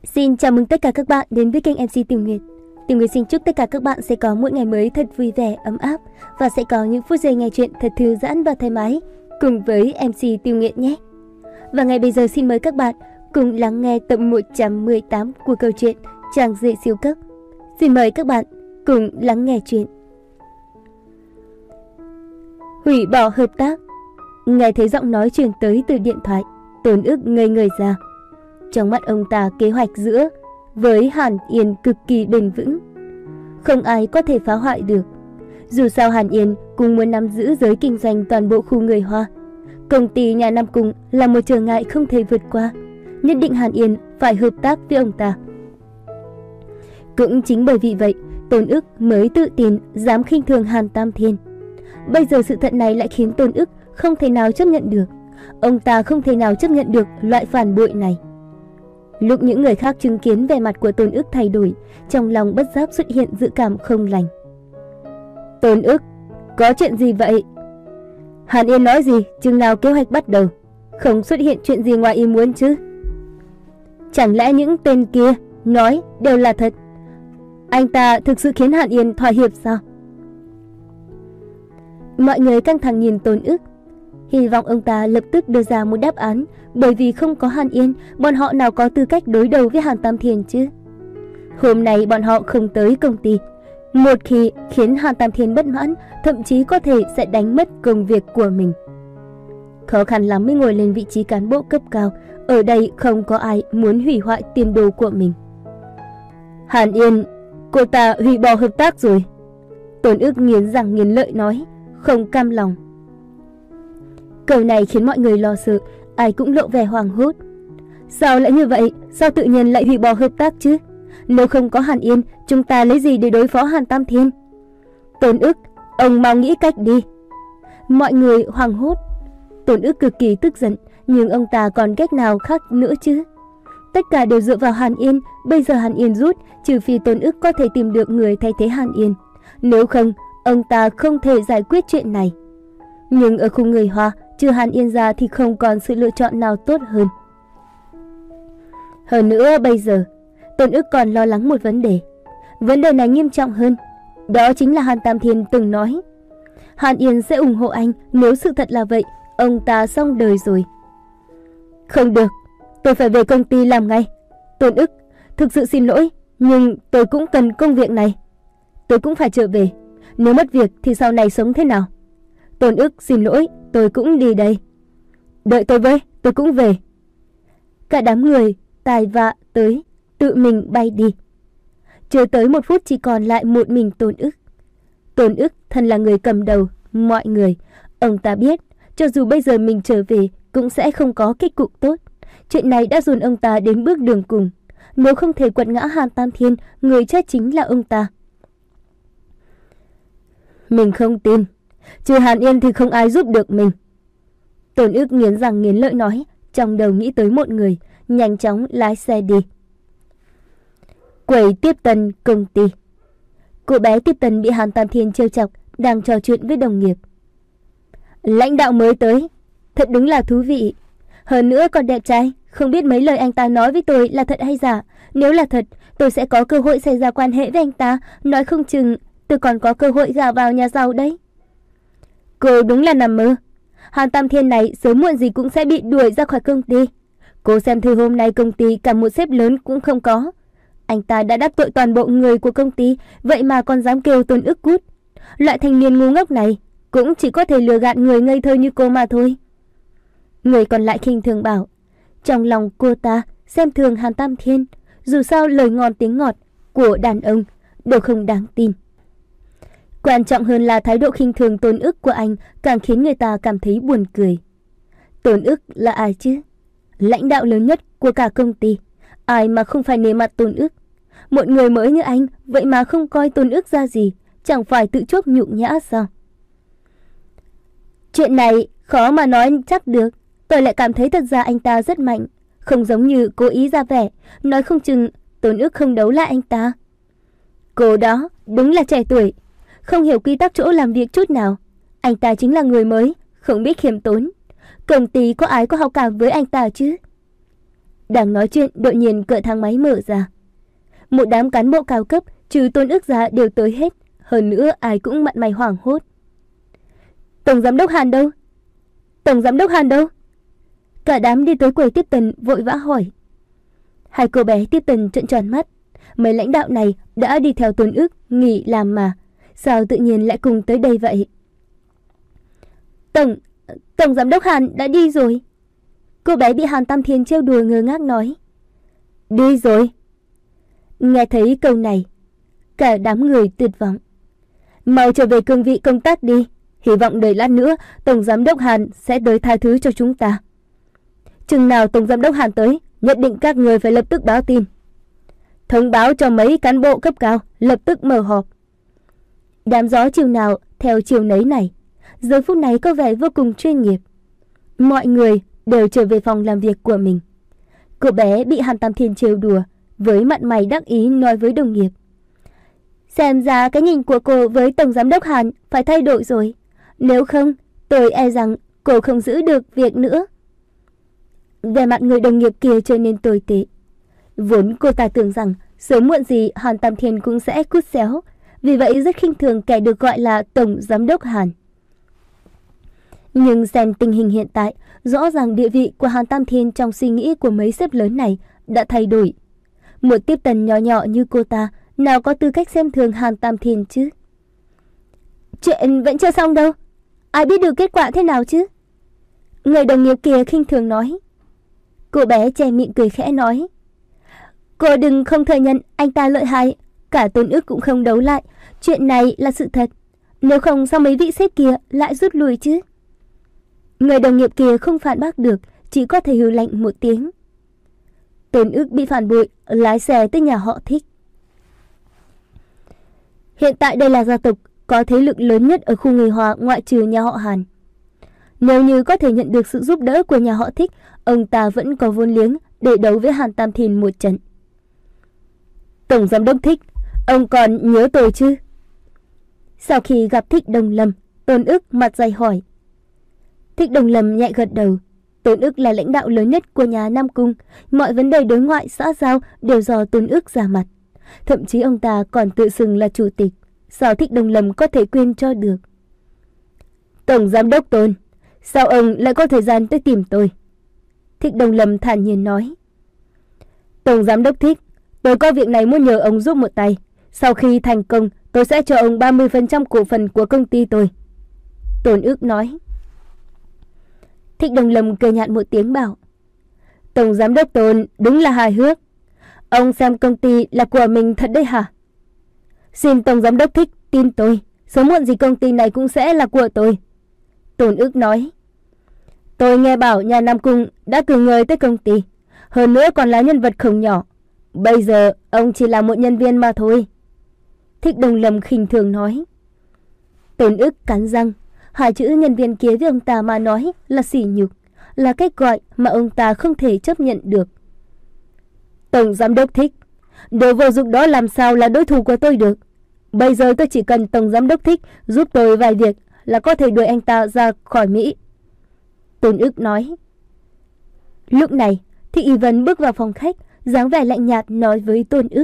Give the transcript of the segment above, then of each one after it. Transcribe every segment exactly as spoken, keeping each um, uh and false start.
Xin chào mừng tất cả các bạn đến với kênh em xê Tiểu Nguyệt. Tiểu Nguyệt xin chúc tất cả các bạn sẽ có mỗi ngày mới thật vui vẻ, ấm áp và sẽ có những phút giây nghe chuyện thật thư giãn và thoải mái cùng với em xê Tiểu Nguyệt nhé. Và ngay bây giờ xin mời các bạn cùng lắng nghe tập một trăm mười tám của câu chuyện Chàng rể siêu cấp. Xin mời các bạn cùng lắng nghe chuyện. Hủy bỏ hợp tác. Nghe thấy giọng nói truyền tới từ điện thoại, Tôn Ức ngây người ra. Trong mắt ông ta, kế hoạch giữa với Hàn Yên cực kỳ bền vững, không ai có thể phá hoại được. Dù sao Hàn Yên cũng muốn nắm giữ giới kinh doanh toàn bộ khu người Hoa. Công ty nhà Nam Cung là một trở ngại không thể vượt qua. Nhất định Hàn Yên phải hợp tác với ông ta. Cũng chính bởi vì vậy, Tôn Ức mới tự tin dám khinh thường Hàn Tam Thiên. Bây giờ sự thật này lại khiến Tôn Ức không thể nào chấp nhận được. Ông ta không thể nào chấp nhận được loại phản bội này. Lúc những người khác chứng kiến vẻ mặt của Tôn Ức thay đổi, trong lòng bất giác xuất hiện dự cảm không lành. Tôn Ức, có chuyện gì vậy? Hàn Yên nói gì, chừng nào kế hoạch bắt đầu? Không xuất hiện chuyện gì ngoài ý muốn chứ? Chẳng lẽ những tên kia nói đều là thật? Anh ta thực sự khiến Hàn Yên thỏa hiệp sao? Mọi người căng thẳng nhìn Tôn Ức, hy vọng ông ta lập tức đưa ra một đáp án, bởi vì không có Hàn Yên, bọn họ nào có tư cách đối đầu với Hàn Tam Thiên chứ. Hôm nay bọn họ không tới công ty, một khi khiến Hàn Tam Thiên bất mãn, thậm chí có thể sẽ đánh mất công việc của mình. Khó khăn lắm mới ngồi lên vị trí cán bộ cấp cao, ở đây không có ai muốn hủy hoại tiền đồ của mình. Hàn Yên, cô ta hủy bỏ hợp tác rồi. Tôn Ức nghiến răng nghiến lợi nói, không cam lòng. Câu này khiến mọi người lo sợ, ai cũng lộ vẻ hoảng hốt. Sao lại như vậy? Sao tự nhiên lại hủy bỏ hợp tác chứ? Nếu không có Hàn Yên, chúng ta lấy gì để đối phó Hàn Tam Thiên? Tôn Ức, ông mau nghĩ cách đi. Mọi người hoảng hốt. Tôn Ức cực kỳ tức giận, nhưng ông ta còn cách nào khác nữa chứ? Tất cả đều dựa vào Hàn Yên, bây giờ Hàn Yên rút, trừ phi Tôn Ức có thể tìm được người thay thế Hàn Yên. Nếu không, ông ta không thể giải quyết chuyện này. Nhưng ở khu người Hoa, trừ Hàn Yên ra thì không còn sự lựa chọn nào tốt hơn. Hơn nữa bây giờ, Tôn Ức còn lo lắng một vấn đề. Vấn đề này nghiêm trọng hơn. Đó chính là Hàn Tam Thiên từng nói Hàn Yên sẽ ủng hộ anh. Nếu sự thật là vậy, ông ta xong đời rồi. Không được, tôi phải về công ty làm ngay. Tôn Ức, thực sự xin lỗi, nhưng tôi cũng cần công việc này. Tôi cũng phải trở về. Nếu mất việc thì sau này sống thế nào? Tôn Ức xin lỗi, tôi cũng đi đây. Đợi tôi với, tôi cũng về. Cả đám người tài vạ tới, tự mình bay đi. Chưa tới một phút chỉ còn lại một mình Tôn Ức. Tôn Ức thân là người cầm đầu mọi người. Ông ta biết, cho dù bây giờ mình trở về cũng sẽ không có kết cục tốt. Chuyện này đã dồn ông ta đến bước đường cùng. Nếu không thể quật ngã Hàn Tam Thiên, người chết chính là ông ta. Mình không tin. Trừ Hàn Yên thì không ai giúp được mình. Tôn Ức nghiến răng nghiến lợi nói, trong đầu nghĩ tới một người, nhanh chóng lái xe đi. Quầy tiếp tân công ty. Cô bé tiếp tân bị Hàn Tam Thiên trêu chọc, đang trò chuyện với đồng nghiệp. Lãnh đạo mới tới, thật đúng là thú vị. Hơn nữa còn đẹp trai, không biết mấy lời anh ta nói với tôi là thật hay giả. Nếu là thật, tôi sẽ có cơ hội xảy ra quan hệ với anh ta, nói không chừng tôi còn có cơ hội gả vào nhà giàu đấy. Cô đúng là nằm mơ. Hàn Tam Thiên này sớm muộn gì cũng sẽ bị đuổi ra khỏi công ty. Cô xem thử hôm nay công ty cả một sếp lớn cũng không có. Anh ta đã đắc tội toàn bộ người của công ty, vậy mà còn dám kêu Tôn Ức cút. Loại thanh niên ngu ngốc này cũng chỉ có thể lừa gạt người ngây thơ như cô mà thôi. Người còn lại khinh thường bảo, trong lòng cô ta xem thường Hàn Tam Thiên. Dù sao lời ngon tiếng ngọt của đàn ông đều không đáng tin. Quan trọng hơn là thái độ khinh thường Tôn Ức của anh càng khiến người ta cảm thấy buồn cười. Tôn Ức là ai chứ? Lãnh đạo lớn nhất của cả công ty. Ai mà không phải nể mặt Tôn Ức? Một người mới như anh, vậy mà không coi Tôn Ức ra gì, chẳng phải tự chuốc nhục nhã sao? Chuyện này khó mà nói chắc được. Tôi lại cảm thấy thật ra anh ta rất mạnh, không giống như cố ý ra vẻ. Nói không chừng Tôn Ức không đấu lại anh ta. Cô đó đúng là trẻ tuổi, không hiểu quy tắc chỗ làm việc chút nào. Anh ta chính là người mới, không biết khiêm tốn. Công ty có ai có hảo cảm với anh ta chứ? Đang nói chuyện, đột nhiên cửa thang máy mở ra. Một đám cán bộ cao cấp trừ Tôn Ước ra đều tới hết. Hơn nữa ai cũng mặt mày hoảng hốt. Tổng giám đốc Hàn đâu? Tổng giám đốc Hàn đâu? Cả đám đi tới quầy tiếp tân vội vã hỏi. Hai cô bé tiếp tân trợn tròn mắt. Mấy lãnh đạo này đã đi theo Tôn Ước nghỉ làm mà, sao tự nhiên lại cùng tới đây vậy? Tổng, Tổng giám đốc Hàn đã đi rồi. Cô bé bị Hàn Tam Thiên trêu đùa ngơ ngác nói. Đi rồi? Nghe thấy câu này, cả đám người tuyệt vọng. Mau trở về cương vị công tác đi. Hy vọng đợi lát nữa Tổng giám đốc Hàn sẽ tới tha thứ cho chúng ta. Chừng nào Tổng giám đốc Hàn tới, nhất định các người phải lập tức báo tin. Thông báo cho mấy cán bộ cấp cao lập tức mở họp. Đám gió chiều nào theo chiều nấy này, giờ phút này có vẻ vô cùng chuyên nghiệp. Mọi người đều trở về phòng làm việc của mình. Cô bé bị Hàn Tam Thiên trêu đùa, với mặt mày đắc ý nói với đồng nghiệp. Xem ra cái nhìn của cô với Tổng giám đốc Hàn phải thay đổi rồi. Nếu không, tôi e rằng cô không giữ được việc nữa. Về mặt người đồng nghiệp kia trở nên tồi tệ. Vốn cô ta tưởng rằng sớm muộn gì Hàn Tam Thiên cũng sẽ cút xéo, vì vậy rất khinh thường kẻ được gọi là Tổng giám đốc Hàn. Nhưng xem tình hình hiện tại, rõ ràng địa vị của Hàn Tam Thiên trong suy nghĩ của mấy sếp lớn này đã thay đổi. Một tiếp tần nhỏ nhỏ như cô ta nào có tư cách xem thường Hàn Tam Thiên chứ? Chuyện vẫn chưa xong đâu. Ai biết được kết quả thế nào chứ? Người đồng nghiệp kia khinh thường nói. Cô bé che miệng cười khẽ nói. Cô đừng không thừa nhận anh ta lợi hại. Cả Tôn Ước cũng không đấu lại. Chuyện này là sự thật. Nếu không sao mấy vị sếp kia lại rút lui chứ? Người đồng nghiệp kia không phản bác được, chỉ có thể hừ lạnh một tiếng. Tôn Ước bị phản bội, lái xe tới nhà họ Thích. Hiện tại đây là gia tộc có thế lực lớn nhất ở khu người Hoa ngoại trừ nhà họ Hàn. Nếu như có thể nhận được sự giúp đỡ của nhà họ Thích, ông ta vẫn có vốn liếng để đấu với Hàn Tam Thiên một trận. Tổng giám đốc Thích, ông còn nhớ tôi chứ? Sau khi gặp Thích Đồng Lâm, Tôn Ước mặt dày hỏi. Thích Đồng Lâm nhẹ gật đầu. Tôn Ước là lãnh đạo lớn nhất của nhà Nam Cung, mọi vấn đề đối ngoại xã giao đều do Tôn Ước ra mặt. Thậm chí ông ta còn tự xưng là chủ tịch, sao Thích Đồng Lâm có thể quên cho được? Tổng giám đốc Tôn, sao ông lại có thời gian tới tìm tôi? Thích Đồng Lâm thản nhiên nói. Tổng giám đốc Thích, tôi có việc này muốn nhờ ông giúp một tay. Sau khi thành công, tôi sẽ cho ông ba mươi phần trăm cổ phần của công ty tôi. Tôn Ước nói. Thích Đồng Lâm cười nhạt một tiếng bảo. Tổng giám đốc Tôn đúng là hài hước. Ông xem công ty là của mình thật đấy hả? Xin Tổng giám đốc Thích tin tôi, sớm muộn gì công ty này cũng sẽ là của tôi. Tôn Ước nói. Tôi nghe bảo nhà Nam Cung đã cử người tới công ty, hơn nữa còn là nhân vật không nhỏ. Bây giờ ông chỉ là một nhân viên mà thôi. Thích Đồng Lâm khinh thường nói. Tôn Ước cắn răng. Hai chữ nhân viên kia với ông ta mà nói là sỉ nhục, là cách gọi mà ông ta không thể chấp nhận được. Tổng giám đốc Thích, đồ vô dụng đó làm sao là đối thủ của tôi được? Bây giờ tôi chỉ cần Tổng giám đốc Thích giúp tôi vài việc là có thể đuổi anh ta ra khỏi Mỹ. Tôn Ước nói. Lúc này, Thích Y Vân bước vào phòng khách, dáng vẻ lạnh nhạt nói với Tôn Ước.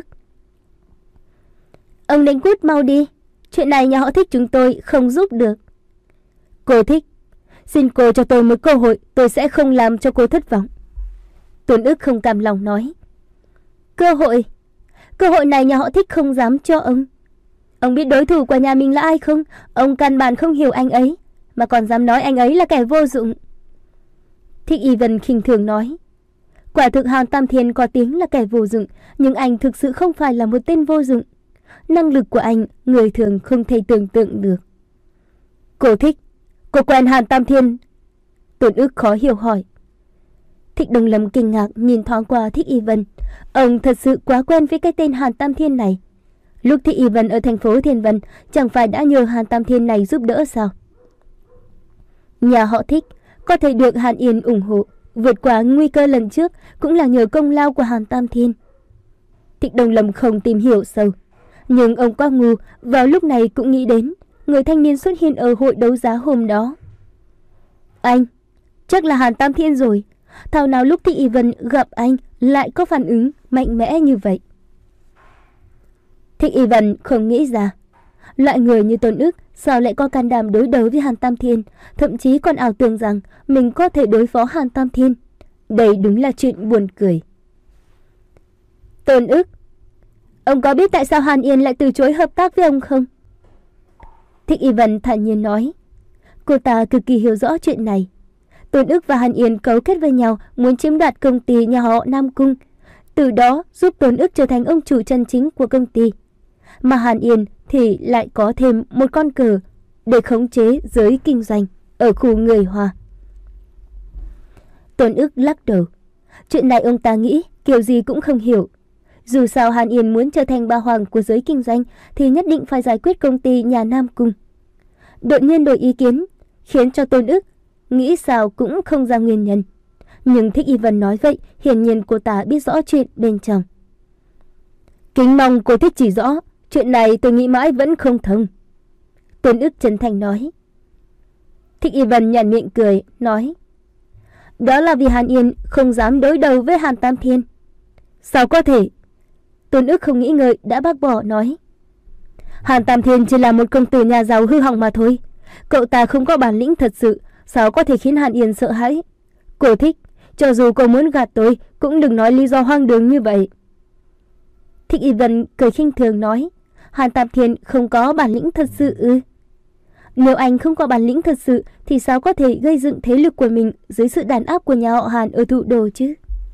Ông nên cút mau đi, chuyện này nhà họ Thích chúng tôi không giúp được. Cô Thích, xin cô cho tôi một cơ hội, tôi sẽ không làm cho cô thất vọng. Tôn Ước không cam lòng nói. Cơ hội? Cơ hội này nhà họ Thích không dám cho ông. Ông biết đối thủ của nhà mình là ai không? Ông căn bản không hiểu anh ấy, mà còn dám nói anh ấy là kẻ vô dụng. Thích Y Vân khinh thường nói. Quả thực Hàn Tam Thiên có tiếng là kẻ vô dụng, nhưng anh thực sự không phải là một tên vô dụng. Năng lực của anh, người thường không thể tưởng tượng được. Cô Thích, cô quen Hàn Tam Thiên? Tôn Ước khó hiểu hỏi. Thích Đồng Lâm kinh ngạc nhìn thoáng qua Thích Y Vân. Ông thật sự quá quen với cái tên Hàn Tam Thiên này. Lúc Thích Y Vân ở thành phố Thiên Vân, chẳng phải đã nhờ Hàn Tam Thiên này giúp đỡ sao? Nhà họ Thích có thể được Hàn Yên ủng hộ, vượt qua nguy cơ lần trước cũng là nhờ công lao của Hàn Tam Thiên. Thích Đồng Lâm không tìm hiểu sâu, nhưng ông quá ngu, vào lúc này cũng nghĩ đến người thanh niên xuất hiện ở hội đấu giá hôm đó. Anh, chắc là Hàn Tam Thiên rồi. Thảo nào lúc Thích Y Vân gặp anh lại có phản ứng mạnh mẽ như vậy. Thích Y Vân không nghĩ ra, loại người như Tôn Ức sao lại có can đảm đối đầu với Hàn Tam Thiên, thậm chí còn ảo tưởng rằng mình có thể đối phó Hàn Tam Thiên. Đây đúng là chuyện buồn cười. Tôn Ức, ông có biết tại sao Hàn Yên lại từ chối hợp tác với ông không? Thích Y Vân thản nhiên nói. Cô ta cực kỳ hiểu rõ chuyện này. Tôn Ức và Hàn Yên cấu kết với nhau muốn chiếm đoạt công ty nhà họ Nam Cung, từ đó giúp Tôn Ức trở thành ông chủ chân chính của công ty. Mà Hàn Yên thì lại có thêm một con cờ để khống chế giới kinh doanh ở khu người Hoa. Tôn Ức lắc đầu. Chuyện này ông ta nghĩ kiểu gì cũng không hiểu. Dù sao Hàn Yên muốn trở thành bà hoàng của giới kinh doanh thì nhất định phải giải quyết công ty nhà Nam Cung. Đột nhiên đổi ý kiến khiến cho Tôn Ức nghĩ sao cũng không ra nguyên nhân. Nhưng Thích Y Vân nói vậy, hiển nhiên cô ta biết rõ chuyện bên trong. Kính mong cô thích chỉ rõ, chuyện này tôi nghĩ mãi vẫn không thông. Tôn Ức chân thành nói. Thích Y Vân nhàn miệng cười, nói. Đó là vì Hàn Yên không dám đối đầu với Hàn Tam Thiên. Sao có thể? Tôn Ức không nghĩ ngợi đã bác bỏ, nói. Hàn Tam Thiên chỉ là một công tử nhà giàu hư hỏng mà thôi. Cậu ta không có bản lĩnh thật sự, sao có thể khiến Hàn Yên sợ hãi? Cô thích, cho dù cô muốn gạt tôi, cũng đừng nói lý do hoang đường như vậy. Thích Y Vân cười khinh thường nói. Hàn Tam Thiên không có bản lĩnh thật sự ư? Nếu anh không có bản lĩnh thật sự thì sao có thể gây dựng thế lực của mình dưới sự đàn áp của nhà họ Hàn ở thủ đô chứ?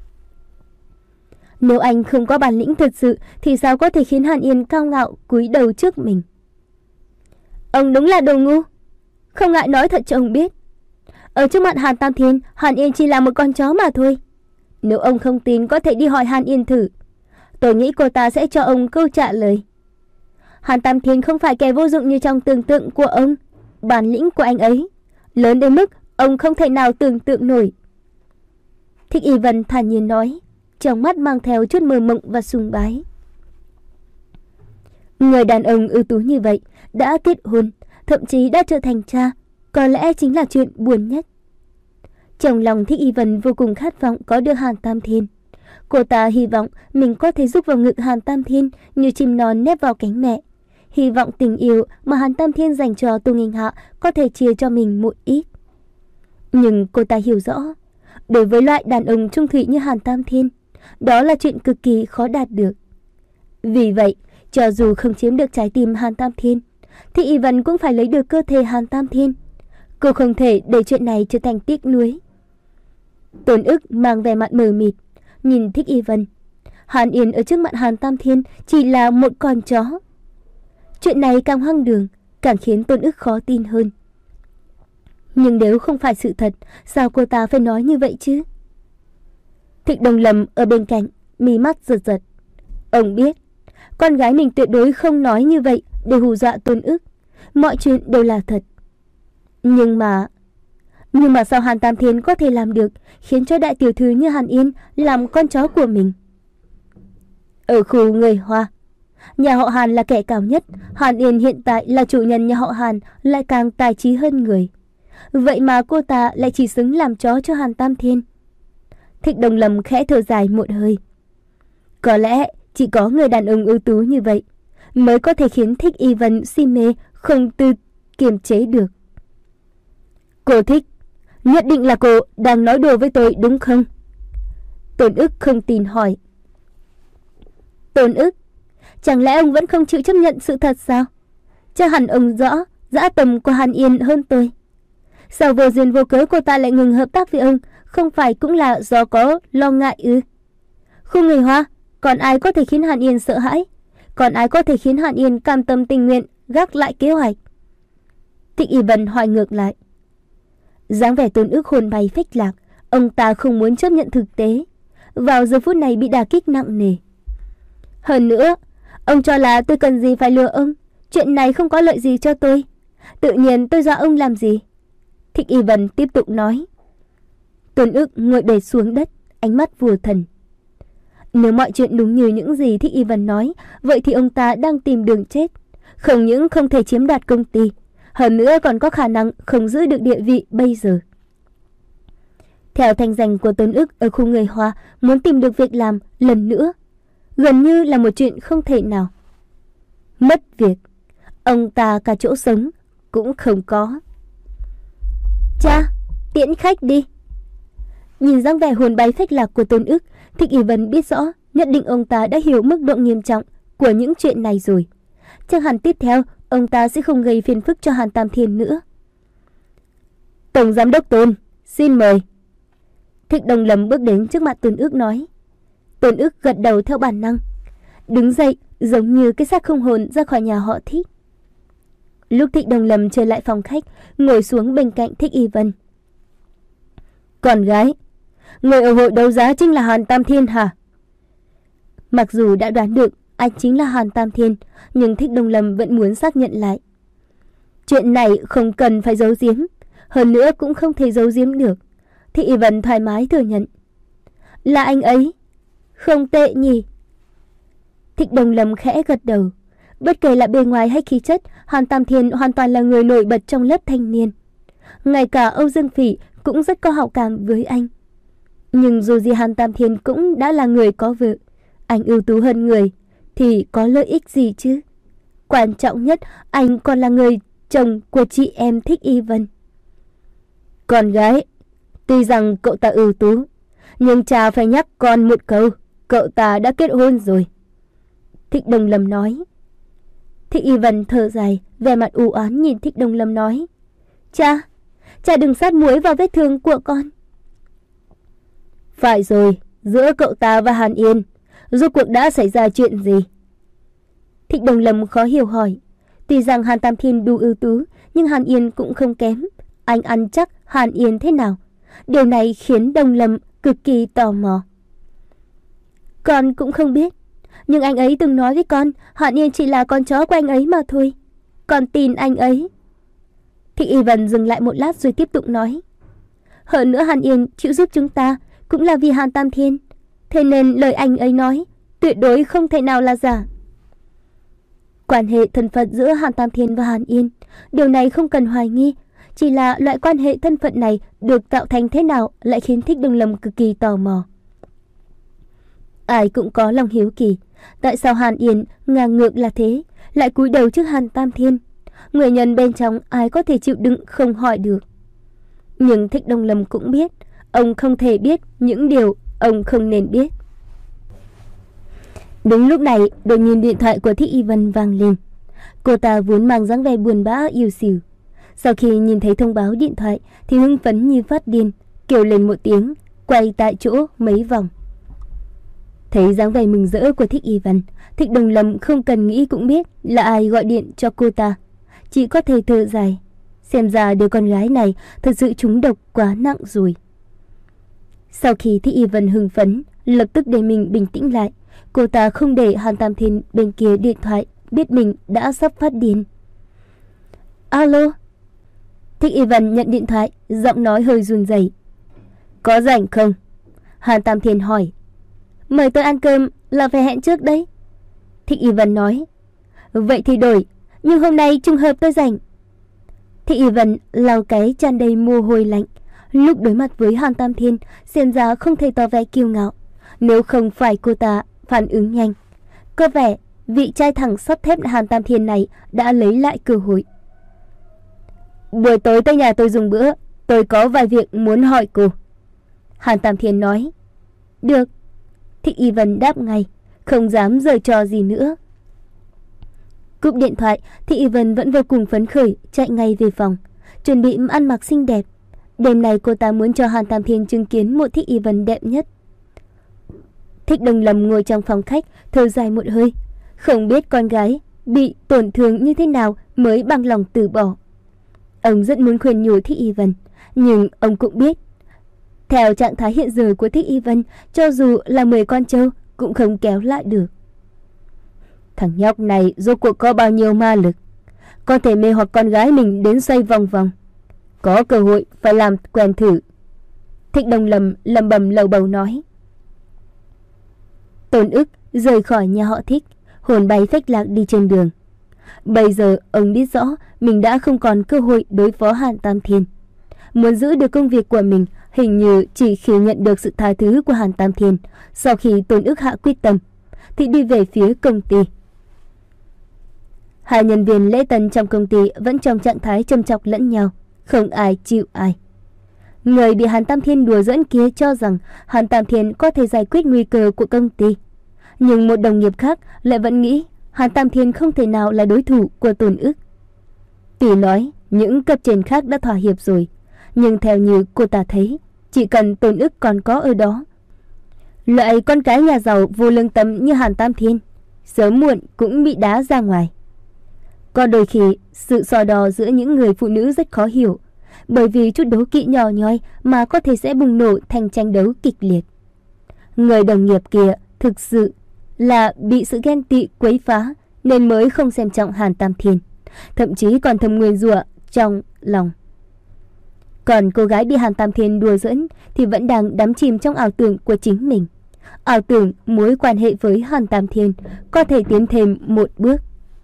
Nếu anh không có bản lĩnh thật sự thì sao có thể khiến Hàn Yên cao ngạo cúi đầu trước mình? Ông đúng là đồ ngu. Không ngại nói thật cho ông biết. Ở trước mặt Hàn Tam Thiên, Hàn Yên chỉ là một con chó mà thôi. Nếu ông không tin có thể đi hỏi Hàn Yên thử. Tôi nghĩ cô ta sẽ cho ông câu trả lời. Hàn Tam Thiên không phải kẻ vô dụng như trong tưởng tượng của ông. Bản lĩnh của anh ấy lớn đến mức ông không thể nào tưởng tượng nổi. Thích Y Vân thản nhiên nói, trong mắt mang theo chút mơ mộng và sùng bái. Người đàn ông ưu tú như vậy đã kết hôn, thậm chí đã trở thành cha, có lẽ chính là chuyện buồn nhất. Trong lòng Thích Y Vân vô cùng khát vọng có được Hàn Tam Thiên. Cô ta hy vọng mình có thể giúp vào ngực Hàn Tam Thiên như chim non nép vào cánh mẹ. Hy vọng tình yêu mà Hàn Tam Thiên dành cho Tô Nghênh Hạ có thể chia cho mình một ít. Nhưng cô ta hiểu rõ, đối với loại đàn ông trung thủy như Hàn Tam Thiên, đó là chuyện cực kỳ khó đạt được. Vì vậy, cho dù không chiếm được trái tim Hàn Tam Thiên, thì Y Vân cũng phải lấy được cơ thể Hàn Tam Thiên. Cô không thể để chuyện này trở thành tiếc nuối. Tôn Ức mang vẻ mặt mờ mịt, nhìn Thích Y Vân. Hàn Yên ở trước mặt Hàn Tam Thiên chỉ là một con chó. Chuyện này càng hoang đường, càng khiến Tôn Ức khó tin hơn. Nhưng nếu không phải sự thật, sao cô ta phải nói như vậy chứ? Thích Đồng Lâm ở bên cạnh, mí mắt giật giật. Ông biết, con gái mình tuyệt đối không nói như vậy để hù dọa Tôn Ức. Mọi chuyện đều là thật. Nhưng mà... Nhưng mà sao Hàn Tam Thiên có thể làm được, khiến cho đại tiểu thư như Hàn Yên làm con chó của mình? Ở khu người Hoa, nhà họ Hàn là kẻ cao nhất. Hàn Yên hiện tại là chủ nhân nhà họ Hàn, lại càng tài trí hơn người. Vậy mà cô ta lại chỉ xứng làm chó cho Hàn Tam Thiên. Thích Đồng Lâm khẽ thở dài một hơi. Có lẽ chỉ có người đàn ông ưu tú như vậy mới có thể khiến Thích Y Vân si mê không tự kiềm chế được. Cô Thích, nhất định là cô đang nói đùa với tôi đúng không? Tôn Ức không tin hỏi. Tôn Ức, chẳng lẽ ông vẫn không chịu chấp nhận sự thật sao? Chắc hẳn ông rõ dã tâm của Hàn Yên hơn tôi. Sao vô duyên vô cớ cô ta lại ngừng hợp tác với ông? Không phải cũng là do có lo ngại ư? Khu người Hoa, còn ai có thể khiến Hàn Yên sợ hãi? Còn ai có thể khiến Hàn Yên cam tâm tình nguyện gác lại kế hoạch? Thích Y Vân hỏi ngược lại. Dáng vẻ Tôn Ức hồn bay phách lạc, ông ta không muốn chấp nhận thực tế. Vào giờ phút này bị đả kích nặng nề. Hơn nữa, ông cho là tôi cần gì phải lừa ông? Chuyện này không có lợi gì cho tôi. Tự nhiên tôi dọa ông làm gì? Thích Y Vân tiếp tục nói. Tôn Ức ngồi bệt xuống đất, ánh mắt vùa thần. Nếu mọi chuyện đúng như những gì Thích Y Vân nói, vậy thì ông ta đang tìm đường chết. Không những không thể chiếm đoạt công ty, hơn nữa còn có khả năng không giữ được địa vị bây giờ. Theo thanh danh của Tôn Ức ở khu người Hoa, muốn tìm được việc làm lần nữa gần như là một chuyện không thể nào. Mất việc, ông ta cả chỗ sống cũng không có. Cha, tiễn khách đi. Nhìn dáng vẻ hồn bay phách lạc của Tôn Ức, Thích Y Vân biết rõ nhất định ông ta đã hiểu mức độ nghiêm trọng của những chuyện này rồi. Chắc hẳn tiếp theo ông ta sẽ không gây phiền phức cho Hàn Tam Thiên nữa. Tổng giám đốc Tôn, xin mời. Thích Đông Lâm bước đến trước mặt Tôn Ức nói. Tôn Ức gật đầu theo bản năng, đứng dậy giống như cái xác không hồn ra khỏi nhà họ Thích. Lúc Thích Đông Lâm trở lại phòng khách, ngồi xuống bên cạnh Thích Y Vân. Con gái, người ở hội đấu giá chính là Hàn Tam Thiên hả? Mặc dù đã đoán được anh chính là Hàn Tam Thiên, nhưng Thích Đông Lâm vẫn muốn xác nhận lại. Chuyện này không cần phải giấu giếm, hơn nữa cũng không thể giấu giếm được. Thích Y Vân thoải mái thừa nhận. Là anh ấy, không tệ nhỉ? Thích Đông Lâm khẽ gật đầu. Bất kể là bề ngoài hay khí chất, Hàn Tam Thiên hoàn toàn là người nổi bật trong lớp thanh niên. Ngay cả Âu Dương Phỉ cũng rất có hảo cảm với anh. Nhưng dù gì Hàn Tam Thiên cũng đã là người có vợ. Anh ưu tú hơn người thì có lợi ích gì chứ? Quan trọng nhất, anh còn là người chồng của chị em Thích Y Vân. Con gái, tuy rằng cậu ta ưu tú, nhưng cha phải nhắc con một câu, cậu ta đã kết hôn rồi. Thích Đông Lâm nói. Thích Y Vân thở dài, vẻ mặt u oán nhìn Thích Đông Lâm nói. Cha, cha đừng sát muối vào vết thương của con. Phải rồi, giữa cậu ta và Hàn Yên, rốt cuộc đã xảy ra chuyện gì? Thích Đông Lâm khó hiểu hỏi. Tuy rằng Hàn Tam Thiên đủ ưu tú, nhưng Hàn Yên cũng không kém. Anh ăn chắc Hàn Yên thế nào? Điều này khiến Đông Lâm cực kỳ tò mò. Con cũng không biết, nhưng anh ấy từng nói với con Hàn Yên chỉ là con chó của anh ấy mà thôi. Con tin anh ấy. Thích Y Vân dừng lại một lát rồi tiếp tục nói. Hơn nữa Hàn Yên chịu giúp chúng ta cũng là vì Hàn Tam Thiên. Thế nên lời anh ấy nói tuyệt đối không thể nào là giả. Quan hệ thân phận giữa Hàn Tam Thiên và Hàn Yên, điều này không cần hoài nghi. Chỉ là loại quan hệ thân phận này được tạo thành thế nào lại khiến Thích Đông Lâm cực kỳ tò mò. Ai cũng có lòng hiếu kỳ. Tại sao Hàn Yên ngang ngược là thế, lại cúi đầu trước Hàn Tam Thiên? Người nhân bên trong ai có thể chịu đựng không hỏi được. Nhưng Thích Đông Lâm cũng biết, ông không thể biết những điều ông không nên biết. Đúng lúc này, đột nhiên điện thoại của Thích Y Vân vang lên. Cô ta vốn mang dáng vẻ buồn bã yếu xìu. Sau khi nhìn thấy thông báo điện thoại thì hưng phấn như phát điên, kêu lên một tiếng, quay tại chỗ mấy vòng. Thấy dáng vẻ mừng rỡ của Thích Y Vân, Thích Đông Lâm không cần nghĩ cũng biết là ai gọi điện cho cô ta. Chỉ có thể thở dài. Xem ra đứa con gái này thật sự trúng độc quá nặng rồi. Sau khi Thích Y Vân hưng phấn, lập tức để mình bình tĩnh lại. Cô ta không để Hàn Tam Thiên bên kia điện thoại biết mình đã sắp phát điên. Alo. Thích Y Vân nhận điện thoại, giọng nói hơi run rẩy. Có rảnh không? Hàn Tam Thiên hỏi. Mời tôi ăn cơm là phải hẹn trước đấy. Thích Y Vân nói. Vậy thì đổi, nhưng hôm nay trùng hợp tôi rảnh. Thích Y Vân lau cái tràn đầy mồ hôi lạnh. Lúc đối mặt với Hàn Tam Thiên, xem ra không thể tỏ vẻ kiêu ngạo. Nếu không phải cô ta phản ứng nhanh, có vẻ vị trai thẳng sắt thép Hàn Tam Thiên này đã lấy lại cơ hội. Buổi tối tới nhà tôi dùng bữa, tôi có vài việc muốn hỏi cô. Hàn Tam Thiên nói. Được. Thích Y Vân đáp ngay, không dám giở trò gì nữa. Cúp điện thoại, Thích Y Vân vẫn vô cùng phấn khởi, chạy ngay về phòng, chuẩn bị ăn mặc xinh đẹp. Đêm nay cô ta muốn cho Hàn Tam Thiên chứng kiến một Thích Y Vân đẹp nhất. Thích Đông Lâm ngồi trong phòng khách, thở dài một hơi. Không biết con gái bị tổn thương như thế nào mới bằng lòng từ bỏ. Ông rất muốn khuyên nhủ Thích Y Vân, nhưng ông cũng biết, theo trạng thái hiện giờ của Thích Y Vân, cho dù là mười con trâu cũng không kéo lại được. Thằng nhóc này rốt cuộc có bao nhiêu ma lực, có thể mê hoặc con gái mình đến xoay vòng vòng. Có cơ hội phải làm quen thử. Thích Đông Lâm lầm bầm lầu bầu nói. Tôn Ức rời khỏi nhà họ Thích, hồn bay phách lạc đi trên đường. Bây giờ ông biết rõ mình đã không còn cơ hội đối phó Hàn Tam Thiên. Muốn giữ được công việc của mình, Hình như chỉ khi nhận được sự tha thứ của Hàn Tam Thiên, sau khi Tôn Ức hạ quyết tâm, thì đi về phía công ty. Hai nhân viên lễ tân trong công ty vẫn trong trạng thái châm chọc lẫn nhau, không ai chịu ai. Người bị Hàn Tam Thiên đùa giỡn kia cho rằng Hàn Tam Thiên có thể giải quyết nguy cơ của công ty. Nhưng một đồng nghiệp khác lại vẫn nghĩ Hàn Tam Thiên không thể nào là đối thủ của Tôn Ức. Tuy nói những cấp trên khác đã thỏa hiệp rồi, nhưng theo như cô ta thấy, chỉ cần Tôn Ức còn có ở đó, loại con cái nhà giàu vô lương tâm như Hàn Tam Thiên sớm muộn cũng bị đá ra ngoài. Có đôi khi sự so đo giữa những người phụ nữ rất khó hiểu, bởi vì chút đố kỵ nhỏ nhoi mà có thể sẽ bùng nổ thành tranh đấu kịch liệt. Người đồng nghiệp kia thực sự là bị sự ghen tị quấy phá nên mới không xem trọng Hàn Tam Thiên, thậm chí còn thầm nguyền rủa trong lòng. Còn cô gái bị Hàn Tam Thiên đùa giỡn thì vẫn đang đắm chìm trong ảo tưởng của chính mình, ảo tưởng mối quan hệ với Hàn Tam Thiên có thể tiến thêm một bước.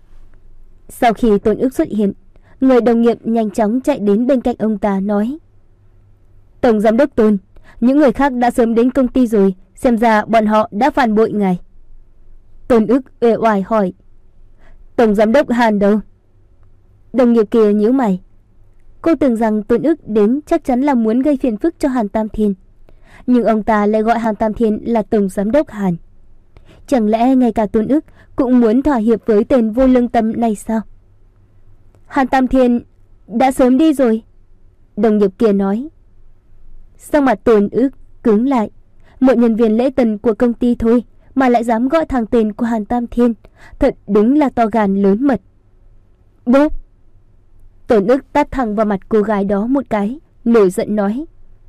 Sau khi Tôn Ức xuất hiện, người đồng nghiệp nhanh chóng chạy đến bên cạnh ông ta nói: Tổng giám đốc Tôn, những người khác đã sớm đến công ty rồi, xem ra bọn họ đã phản bội ngài. Tôn Ức uể oải hỏi: Tổng giám đốc Hàn đâu? Đồng nghiệp kia nhíu mày. Cô tưởng rằng Tôn Ức đến chắc chắn là muốn gây phiền phức cho Hàn Tam Thiên, nhưng ông ta lại gọi Hàn Tam Thiên là Tổng giám đốc Hàn. Chẳng lẽ ngay cả Tôn Ức cũng muốn thỏa hiệp với tên vô lương tâm này sao? Hàn Tam Thiên đã sớm đi rồi, đồng nghiệp kia nói. Sắc mặt Tôn Ức cứng lại. Một nhân viên lễ tân của công ty thôi mà lại dám gọi thẳng tên của Hàn Tam Thiên, thật đúng là to gan lớn mật. Bốp! Tôn Ức tát thẳng vào mặt cô gái đó một cái, nổi giận nói: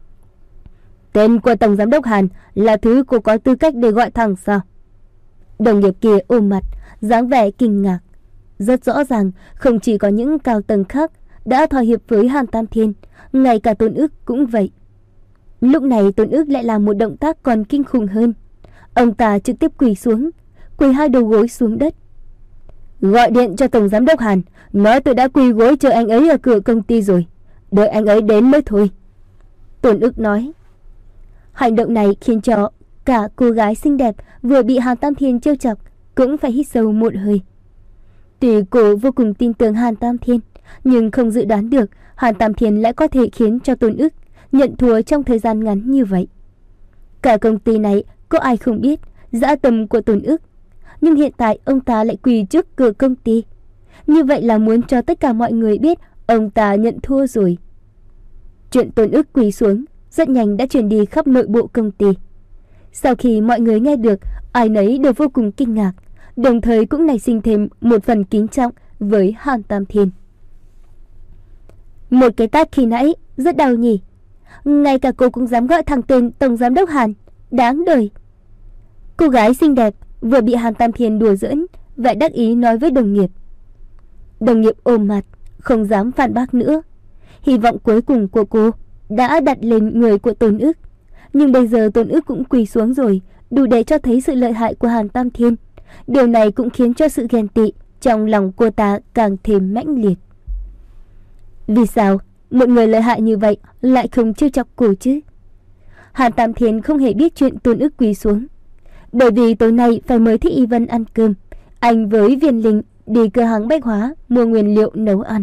Tên của Tổng giám đốc Hàn là thứ cô có tư cách để gọi thẳng sao? Đồng nghiệp kia ôm mặt, dáng vẻ kinh ngạc. Rất rõ ràng, không chỉ có những cao tầng khác đã thỏa hiệp với Hàn Tam Thiên, ngay cả Tôn Ức cũng vậy. Lúc này Tôn Ức lại làm một động tác còn kinh khủng hơn. Ông ta trực tiếp quỳ xuống, quỳ hai đầu gối xuống đất. Gọi điện cho Tổng giám đốc Hàn, nói tôi đã quỳ gối chờ anh ấy ở cửa công ty rồi, đợi anh ấy đến mới thôi. Tôn Ức nói. Hành động này khiến cho cả cô gái xinh đẹp vừa bị Hàn Tam Thiên trêu chọc cũng phải hít sâu một hơi. Tuy cô vô cùng tin tưởng Hàn Tam Thiên, nhưng không dự đoán được Hàn Tam Thiên lại có thể khiến cho Tôn Ức nhận thua trong thời gian ngắn như vậy. Cả công ty này có ai không biết dã tâm của Tôn Ức, nhưng hiện tại ông ta lại quỳ trước cửa công ty. Như vậy là muốn cho tất cả mọi người biết ông ta nhận thua rồi. Chuyện Tôn Ức quỳ xuống rất nhanh đã truyền đi khắp nội bộ công ty. Sau khi mọi người nghe được, ai nấy đều vô cùng kinh ngạc, đồng thời cũng nảy sinh thêm một phần kính trọng với Hàn Tam Thiên. Một cái tát khi nãy rất đau nhỉ. Ngay cả cô cũng dám gọi thẳng tên Tổng giám đốc Hàn, đáng đời. Cô gái xinh đẹp vừa bị Hàn Tam Thiên đùa giỡn, vậy đắc ý nói với đồng nghiệp. Đồng nghiệp ôm mặt, không dám phản bác nữa. Hy vọng cuối cùng của cô đã đặt lên người của Tôn Ức. Nhưng bây giờ Tôn Ức cũng quỳ xuống rồi, đủ để cho thấy sự lợi hại của Hàn Tam Thiên. Điều này cũng khiến cho sự ghen tị trong lòng cô ta càng thêm mãnh liệt. Vì sao một người lợi hại như vậy lại không trêu chọc cô chứ? Hàn Tam Thiên không hề biết chuyện Tôn Ức quỳ xuống. Bởi vì tối nay phải mời Thích Y Vân ăn cơm, anh với Viên Linh đi cửa hàng bách hóa mua nguyên liệu nấu ăn.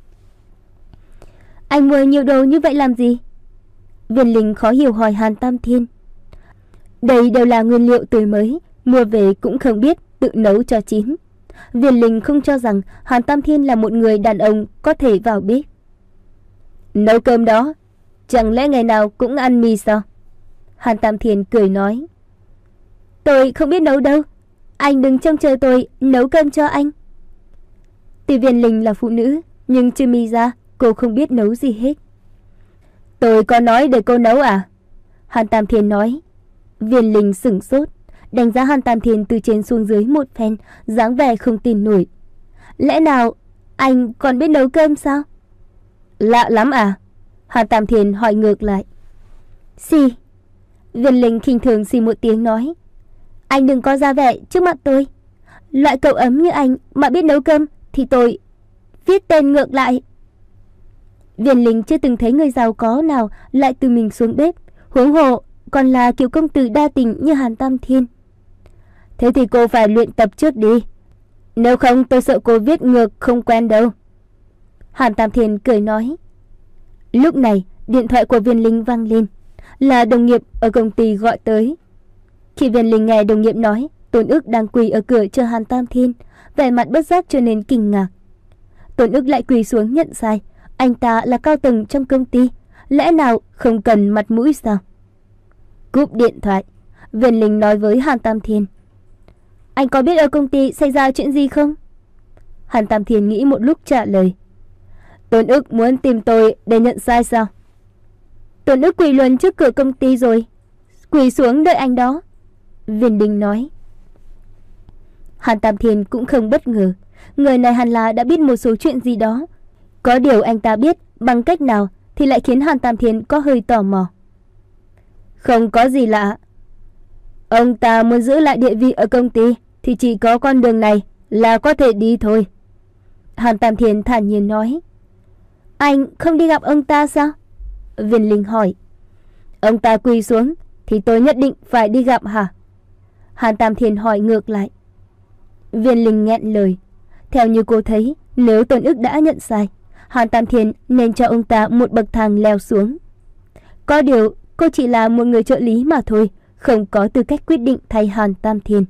Anh mua nhiều đồ như vậy làm gì? Viên Linh khó hiểu hỏi Hàn Tam Thiên. Đây đều là nguyên liệu tươi mới, mua về cũng không biết tự nấu cho chín. Viên Linh không cho rằng Hàn Tam Thiên là một người đàn ông có thể vào bếp. Nấu cơm đó, chẳng lẽ ngày nào cũng ăn mì sao? Hàn Tam Thiên cười nói. Tôi không biết nấu đâu, anh đừng trông chờ tôi nấu cơm cho anh. Tuy Viên Linh là phụ nữ, nhưng trừ mì ra cô không biết nấu gì hết. Tôi có nói để cô nấu à? Hàn Tam Thiên nói. Viên Linh sửng sốt, đánh giá Hàn Tam Thiên từ trên xuống dưới một phen, dáng vẻ không tin nổi. Lẽ nào anh còn biết nấu cơm sao? Lạ lắm à? Hàn Tam Thiên hỏi ngược lại. Xì. Viên Linh khinh thường xì một tiếng nói. Anh đừng có ra vẻ trước mặt tôi. Loại cậu ấm như anh mà biết nấu cơm thì tôi viết tên ngược lại. Viên Linh chưa từng thấy người giàu có nào lại tự mình xuống bếp, huống hồ còn là kiểu công tử đa tình như Hàn Tam Thiên. Thế thì cô phải luyện tập trước đi, nếu không tôi sợ cô viết ngược không quen đâu. Hàn Tam Thiên cười nói. Lúc này điện thoại của Viên Linh vang lên, là đồng nghiệp ở công ty gọi tới. Khi Viên Linh nghe đồng nghiệp nói Tôn Ức đang quỳ ở cửa chờ Hàn Tam Thiên, vẻ mặt bất giác trở nên kinh ngạc. Tôn Ức lại quỳ xuống nhận sai, anh ta là cao tầng trong công ty, lẽ nào không cần mặt mũi sao? Cúp điện thoại, Viên Linh nói với Hàn Tam Thiên. Anh có biết ở công ty xảy ra chuyện gì không? Hàn Tam Thiên nghĩ một lúc trả lời. Tôn Ức muốn tìm tôi để nhận sai sao? Tôn Ức quỳ luôn trước cửa công ty rồi, quỳ xuống đợi anh đó, Viên Linh nói. Hàn Tam Thiên cũng không bất ngờ, người này hẳn là đã biết một số chuyện gì đó. Có điều anh ta biết bằng cách nào thì lại khiến Hàn Tam Thiên có hơi tò mò. Không có gì lạ. Ông ta muốn giữ lại địa vị ở công ty thì chỉ có con đường này là có thể đi thôi, Hàn Tam Thiên thản nhiên nói. Anh không đi gặp ông ta sao? Viên Linh hỏi. Ông ta quỳ xuống thì tôi nhất định phải đi gặp hả? Hàn Tam Thiên hỏi ngược lại. Viên Linh nghẹn lời. Theo như cô thấy, nếu Tôn Ức đã nhận sai, Hàn Tam Thiên nên cho ông ta một bậc thang leo xuống. Có điều cô chỉ là một người trợ lý mà thôi, không có tư cách quyết định thay Hàn Tam Thiên.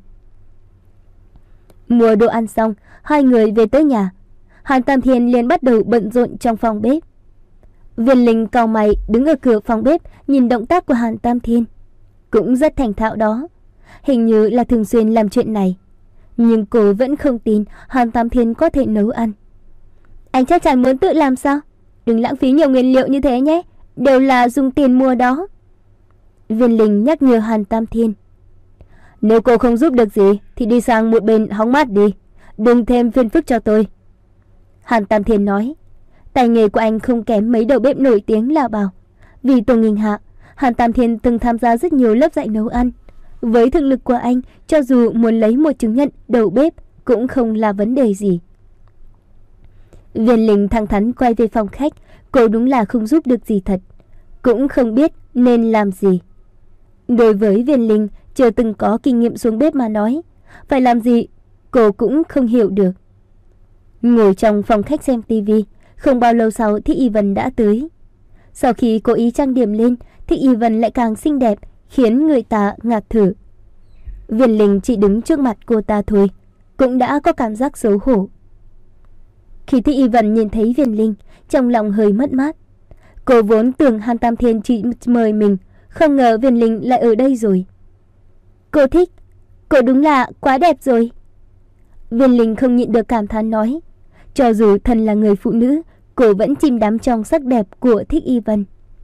Mua đồ ăn xong, hai người về tới nhà. Hàn Tam Thiên liền bắt đầu bận rộn trong phòng bếp. Viên Linh cau mày đứng ở cửa phòng bếp nhìn động tác của Hàn Tam Thiên, cũng rất thành thạo đó, hình như là thường xuyên làm chuyện này. Nhưng cô vẫn không tin Hàn Tam Thiên có thể nấu ăn. Anh chắc chắn muốn tự làm sao? Đừng lãng phí nhiều nguyên liệu như thế nhé, đều là dùng tiền mua đó, Viên Linh nhắc nhở Hàn Tam Thiên. Nếu cô không giúp được gì thì đi sang một bên hóng mát đi, đừng thêm phiền phức cho tôi, Hàn Tam Thiên nói. Tài nghề của anh không kém mấy đầu bếp nổi tiếng là bảo. Vì Tô Nghinh Hạ, Hàn Tam Thiên từng tham gia rất nhiều lớp dạy nấu ăn. Với thực lực của anh, cho dù muốn lấy một chứng nhận đầu bếp cũng không là vấn đề gì. Viên Linh thẳng thắn quay về phòng khách. Cô đúng là không giúp được gì thật, cũng không biết nên làm gì. Đối với Viên Linh chưa từng có kinh nghiệm xuống bếp mà nói, phải làm gì cô cũng không hiểu được. Ngồi trong phòng khách xem tivi, không bao lâu sau Thích Y Vân đã tới. Sau khi cô ý trang điểm lên, Thích Y Vân lại càng xinh đẹp, khiến người ta ngạt thở. Viên Linh chỉ đứng trước mặt cô ta thôi, cũng đã có cảm giác xấu hổ. Khi Thích Y Vân nhìn thấy Viên Linh, trong lòng hơi mất mát. Cô vốn tưởng Hàn Tam Thiên chỉ mời mình, không ngờ Viên Linh lại ở đây rồi. Cô thích, cô đúng là quá đẹp rồi, Viên Linh không nhịn được cảm thán nói. Cho dù thân là người phụ nữ, cô vẫn chìm đắm trong sắc đẹp của Thích Y Vân.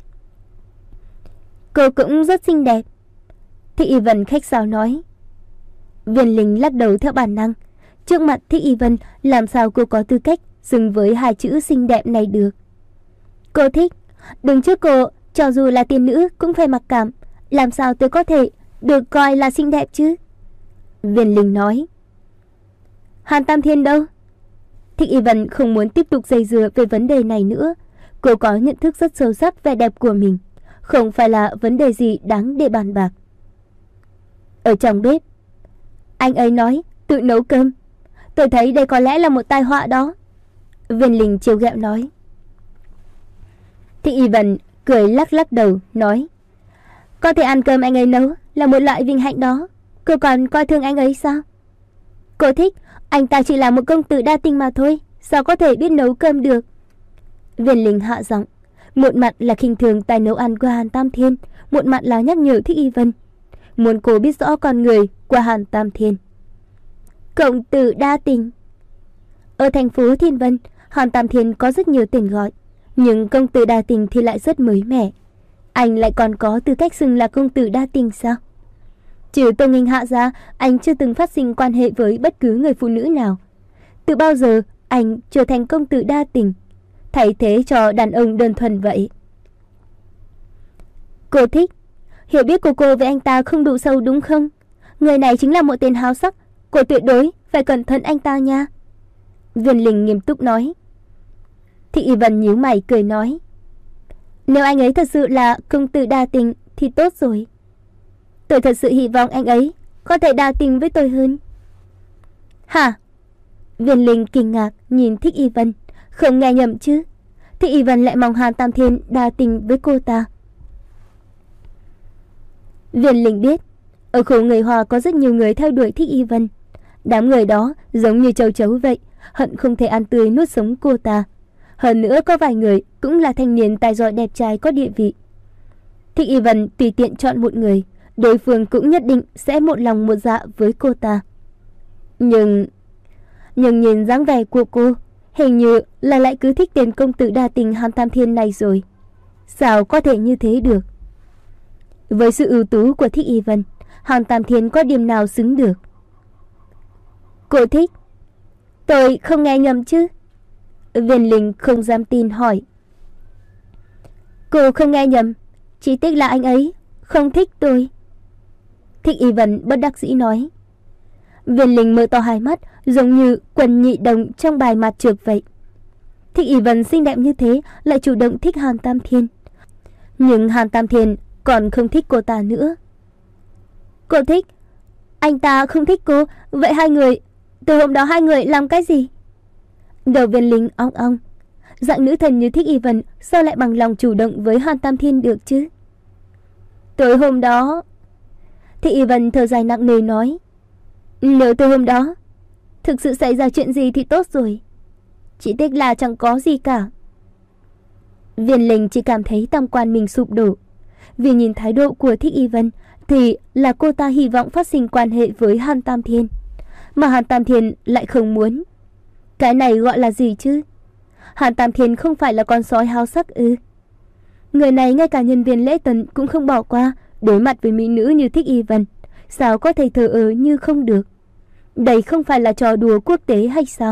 Cô cũng rất xinh đẹp, Thích Y Vân khách sáo nói. Viên Linh lắc đầu theo bản năng. Trước mặt Thích Y Vân, làm sao cô có tư cách xứng với hai chữ xinh đẹp này được. Cô thích, đứng trước cô, cho dù là tiên nữ cũng phải mặc cảm. Làm sao tôi có thể được coi là xinh đẹp chứ, Viên Linh nói. Hàn Tam Thiên đâu? Thích Y Vân không muốn tiếp tục dây dưa về vấn đề này nữa. Cô có nhận thức rất sâu sắc vẻ đẹp của mình, không phải là vấn đề gì đáng để bàn bạc. Ở trong bếp, anh ấy nói tự nấu cơm. Tôi thấy đây có lẽ là một tai họa đó, Viên Linh trêu ghẹo nói. Thích Y Vân cười lắc lắc đầu nói. Có thể ăn cơm anh ấy nấu là một loại vinh hạnh đó. Cô còn coi thường anh ấy sao? Cô thích, anh ta chỉ là một công tử đa tình mà thôi, sao có thể biết nấu cơm được, Viên Linh hạ giọng. Một mặt là khinh thường tài nấu ăn của Hàn Tam Thiên, một mặt là nhắc nhở Thích Y Vân, muốn cô biết rõ con người của Hàn Tam Thiên. Công tử đa tình. Ở thành phố Thiên Vân, Hàn Tam Thiên có rất nhiều tên gọi, nhưng công tử đa tình thì lại rất mới mẻ. Anh lại còn có tư cách xưng là công tử đa tình sao? Trừ Tô Nghinh Hạ ra, anh chưa từng phát sinh quan hệ với bất cứ người phụ nữ nào. Từ bao giờ anh trở thành công tử đa tình, thay thế cho đàn ông đơn thuần vậy? Cô thích, hiểu biết của cô với anh ta không đủ sâu đúng không? Người này chính là một tên háo sắc, cô tuyệt đối phải cẩn thận anh ta nha, Viên Linh nghiêm túc nói. Thị Y Vân nhíu mày cười nói, nếu anh ấy thật sự là công tử đa tình thì tốt rồi. Tôi thật sự hy vọng anh ấy có thể đa tình với tôi hơn. Hả? Viên Linh kinh ngạc nhìn Thích Y Vân. Không nghe nhầm chứ? Thích Y Vân lại mong Hàn Tam Thiên đa tình với cô ta. Viên Linh biết, ở khu người Hoa có rất nhiều người theo đuổi Thích Y Vân. Đám người đó giống như châu chấu vậy, hận không thể ăn tươi nuốt sống cô ta. Hơn nữa có vài người cũng là thanh niên tài giỏi đẹp trai có địa vị. Thích Y Vân tùy tiện chọn một người, đối phương cũng nhất định sẽ một lòng một dạ với cô ta. Nhưng... Nhưng nhìn dáng vẻ của cô, hình như là lại cứ thích tên công tử đa tình Hàn Tam Thiên này rồi. Sao có thể như thế được? Với sự ưu tú của Thích Y Vân, Hàn Tam Thiên có điểm nào xứng được? Cô thích? Tôi không nghe nhầm chứ? Viên Linh không dám tin hỏi. Cô không nghe nhầm, chỉ tiếc là anh ấy không thích tôi. Thích Y Vân bất đắc dĩ nói. Viên Linh mở to hai mắt, giống như quần nhị đồng trong bài mặt trược vậy. Thích Y Vân xinh đẹp như thế lại chủ động thích Hàn Tam Thiên. Nhưng Hàn Tam Thiên còn không thích cô ta nữa. Cô thích? Anh ta không thích cô, vậy hai người, từ hôm đó hai người làm cái gì? Đầu Viên Linh ong ong. Dạng nữ thần như Thích Y Vân sao lại bằng lòng chủ động với Hàn Tam Thiên được chứ? Tối hôm đó... Thích Y Vân thở dài nặng nề nói, nếu từ hôm đó thực sự xảy ra chuyện gì thì tốt rồi, chỉ tiếc là chẳng có gì cả. Viên Linh chỉ cảm thấy tam quan mình sụp đổ. Vì nhìn thái độ của Thích Y Vân thì là cô ta hy vọng phát sinh quan hệ với Hàn Tam Thiên, mà Hàn Tam Thiên lại không muốn. Cái này gọi là gì chứ? Hàn Tam Thiên không phải là con sói háo sắc ư? Người này ngay cả nhân viên lễ tân cũng không bỏ qua, đối mặt với mỹ nữ như Thích Y Vân, sao có thể thờ ơ như không được? Đây không phải là trò đùa quốc tế hay sao?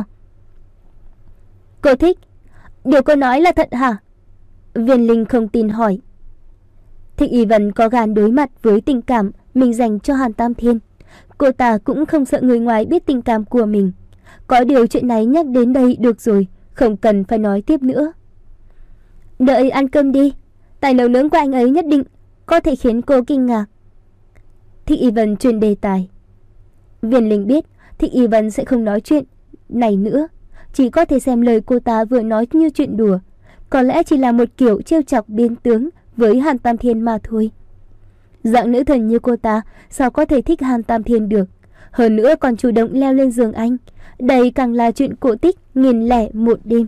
Cô thích? Điều cô nói là thật hả? Viên Linh không tin hỏi. Thích Y Vân có gan đối mặt với tình cảm mình dành cho Hàn Tam Thiên. Cô ta cũng không sợ người ngoài biết tình cảm của mình. Có điều chuyện này nhắc đến đây được rồi, không cần phải nói tiếp nữa. Đợi ăn cơm đi, tài nấu nướng của anh ấy nhất định có thể khiến cô kinh ngạc. Thích Y Vân chuyển đề tài. Viên Linh biết Thích Y Vân sẽ không nói chuyện này nữa, chỉ có thể xem lời cô ta vừa nói như chuyện đùa, có lẽ chỉ là một kiểu trêu chọc biến tướng với Hàn Tam Thiên mà thôi. Dạng nữ thần như cô ta sao có thể thích Hàn Tam Thiên được, hơn nữa còn chủ động leo lên giường anh. Đây càng là chuyện cổ tích nghìn lẻ một đêm.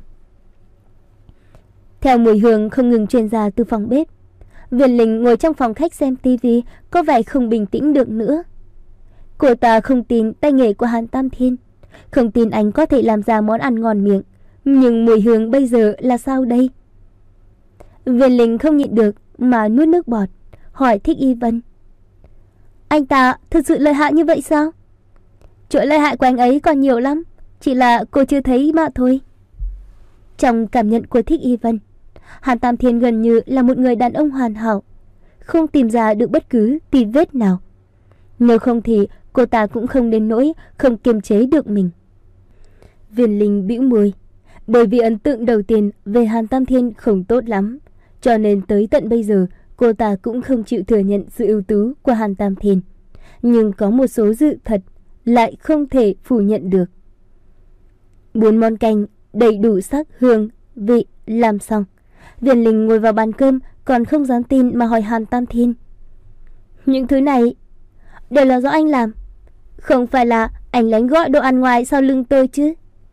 Theo mùi hương không ngừng truyền ra từ phòng bếp, Viên Linh ngồi trong phòng khách xem tivi, có vẻ không bình tĩnh được nữa. Cô ta không tin tay nghề của Hàn Tam Thiên, không tin anh có thể làm ra món ăn ngon miệng, nhưng mùi hương bây giờ là sao đây? Viên Linh không nhịn được mà nuốt nước bọt, hỏi Thích Y Vân. Anh ta thật sự lợi hại như vậy sao? Chỗ lợi hại của anh ấy còn nhiều lắm, chỉ là cô chưa thấy mà thôi. Trong cảm nhận của Thích Y Vân, Hàn Tam Thiên gần như là một người đàn ông hoàn hảo, không tìm ra được bất cứ tì vết nào. Nếu không thì cô ta cũng không đến nỗi không kiềm chế được mình. Viên Linh bĩu môi, bởi vì ấn tượng đầu tiên về Hàn Tam Thiên không tốt lắm, cho nên tới tận bây giờ cô ta cũng không chịu thừa nhận sự ưu tú của Hàn Tam Thiên. Nhưng có một số sự thật lại không thể phủ nhận được. Bốn món canh đầy đủ sắc, hương, vị làm xong, Viên Linh ngồi vào bàn cơm còn không dám tin mà hỏi Hàn Tam Thiên. Những thứ này đều là do anh làm, không phải là anh lén gọi đồ ăn ngoài sau lưng tôi chứ?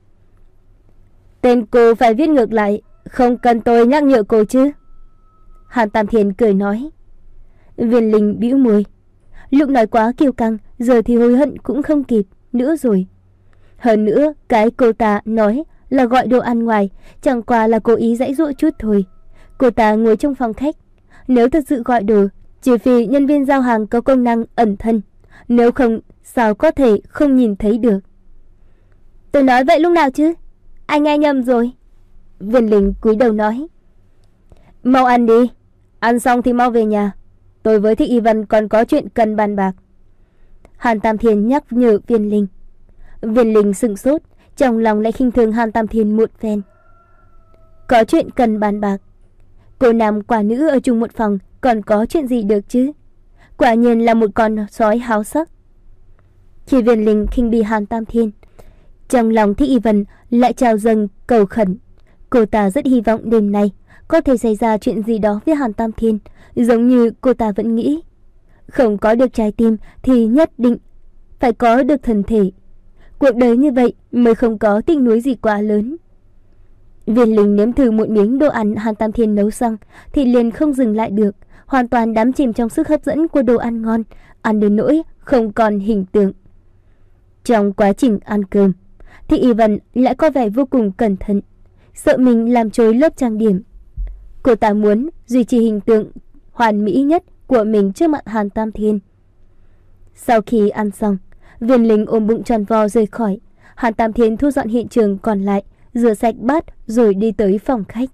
Tên cô phải viết ngược lại, không cần tôi nhắc nhở cô chứ? Hàn Tam Thiên cười nói. Viên Linh bĩu môi, lúc nói quá kiêu căng, giờ thì hối hận cũng không kịp nữa rồi. Hơn nữa, cái cô ta nói là gọi đồ ăn ngoài chẳng qua là cố ý giãy giụa chút thôi. Cô ta ngồi trong phòng khách, nếu thật sự gọi đồ, trừ phi nhân viên giao hàng có công năng ẩn thân, nếu không sao có thể không nhìn thấy được. Tôi nói vậy lúc nào chứ? Anh nghe nhầm rồi. Viên Linh cúi đầu nói. Mau ăn đi, ăn xong thì mau về nhà. Tôi với Thích Y Vân còn có chuyện cần bàn bạc. Hàn Tam Thiên nhắc nhở Viên Linh. Viên Linh sững sốt, trong lòng lại khinh thường Hàn Tam Thiên một phen. có chuyện cần bàn bạc. Cô nam quả nữ ở chung một phòng, còn có chuyện gì được chứ? Quả nhiên là một con sói háo sắc. Khi Viên Linh khinh bỉ Hàn Tam Thiên, trong lòng Thích Y Vân lại trào dâng cầu khẩn. Cô ta rất hy vọng đêm nay có thể xảy ra chuyện gì đó với Hàn Tam Thiên, giống như cô ta vẫn nghĩ. Không có được trái tim thì nhất định phải có được thân thể. Cuộc đời như vậy mới không có tiếc nuối gì quá lớn. Viên Linh nếm thử một miếng đồ ăn Hàn Tam Thiên nấu xong thì liền không dừng lại được, hoàn toàn đắm chìm trong sức hấp dẫn của đồ ăn ngon, ăn đến nỗi không còn hình tượng. Trong quá trình ăn cơm, thì Y Vân lại có vẻ vô cùng cẩn thận, sợ mình làm trôi lớp trang điểm. Cô ta muốn duy trì hình tượng hoàn mỹ nhất của mình trước mặt Hàn Tam Thiên. Sau khi ăn xong, Viên Linh ôm bụng tròn vo rời khỏi. Hàn Tam Thiên thu dọn hiện trường còn lại, rửa sạch bát rồi đi tới phòng khách.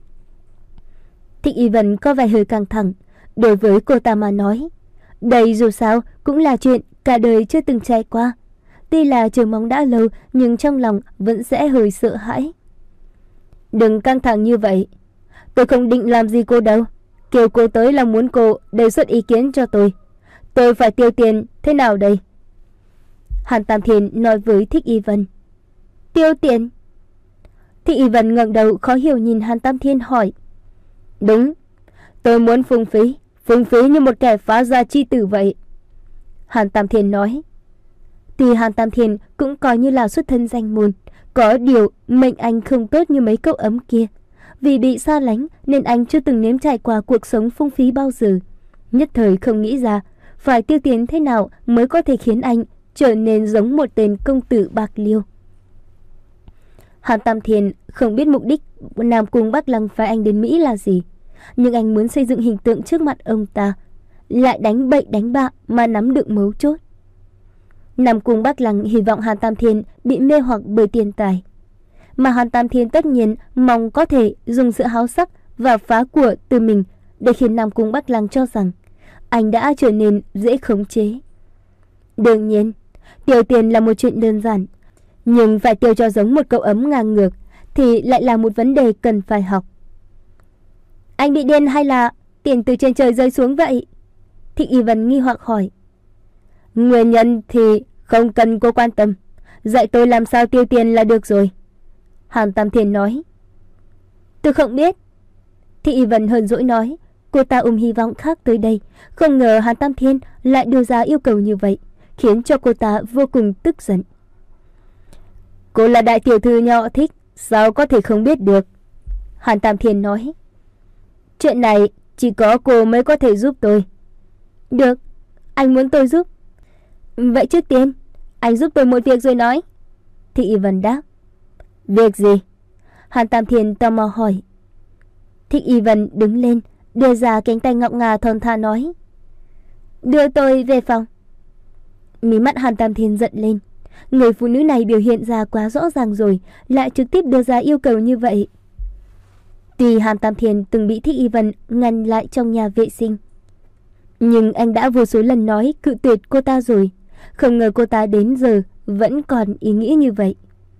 Thích Y Vân có vẻ hơi căng thẳng. Đối với cô ta mà nói, đây dù sao cũng là chuyện cả đời chưa từng trải qua. Tuy là chờ mong đã lâu, nhưng trong lòng vẫn sẽ hơi sợ hãi. Đừng căng thẳng như vậy. Tôi không định làm gì cô đâu. Kêu cô tới là muốn cô đề xuất ý kiến cho tôi. Tôi phải tiêu tiền thế nào đây? Hàn Tam Thiên nói với Thích Y Vân. Tiêu tiền? Thích Y Vân ngẩng đầu khó hiểu nhìn Hàn Tam Thiên hỏi. Đúng, tôi muốn phung phí, phung phí như một kẻ phá gia chi tử vậy. Hàn Tam Thiên nói. Tuy Hàn Tam Thiên cũng coi như là xuất thân danh môn, có điều mệnh anh không tốt như mấy cậu ấm kia. Vì bị xa lánh nên anh chưa từng nếm trải qua cuộc sống phung phí bao giờ. Nhất thời không nghĩ ra phải tiêu tiền thế nào mới có thể khiến anh trở nên giống một tên công tử bạc liêu. Hàn Tam Thiên không biết mục đích Nam Cung Bắc Lăng phái anh đến Mỹ là gì, nhưng anh muốn xây dựng hình tượng trước mặt ông ta, lại đánh bậy đánh bạ mà nắm được mấu chốt. Nam Cung Bắc Lăng hy vọng Hàn Tam Thiên bị mê hoặc bởi tiền tài, mà Hàn Tam Thiên tất nhiên mong có thể dùng sự háo sắc và phá của từ mình để khiến Nam Cung Bắc Lăng cho rằng anh đã trở nên dễ khống chế. Đương nhiên, tiêu tiền là một chuyện đơn giản, nhưng phải tiêu cho giống một cậu ấm ngang ngược thì lại là một vấn đề cần phải học. Anh bị điên hay là tiền từ trên trời rơi xuống vậy? Thích Y Vân nghi hoặc hỏi. Nguyên nhân thì không cần cô quan tâm, dạy tôi làm sao tiêu tiền là được rồi. Hàn Tam Thiên nói. Tôi không biết. Thích Y Vân hờn dỗi nói. Cô ta ôm hy vọng khác tới đây, không ngờ Hàn Tam Thiên lại đưa ra yêu cầu như vậy, khiến cho cô ta vô cùng tức giận. Cô là đại tiểu thư nhỏ Thích, sao có thể không biết được? Hàn Tam Thiên nói. Chuyện này chỉ có cô mới có thể giúp tôi. Được, anh muốn tôi giúp. Vậy trước tiên, anh giúp tôi một việc rồi nói. Thị Y Vân đáp. Việc gì? Hàn Tam Thiên tò mò hỏi. Thích Y Vân đứng lên, đưa ra cánh tay ngọc ngà thon thả nói. Đưa tôi về phòng. Mí mắt Hàn Tam Thiên giận lên. Người phụ nữ này biểu hiện ra quá rõ ràng rồi, lại trực tiếp đưa ra yêu cầu như vậy. Tuy Hàn Tam Thiên từng bị Thích Y Vân ngăn lại trong nhà vệ sinh, nhưng anh đã vô số lần nói cự tuyệt cô ta rồi. Không ngờ cô ta đến giờ vẫn còn ý nghĩ như vậy.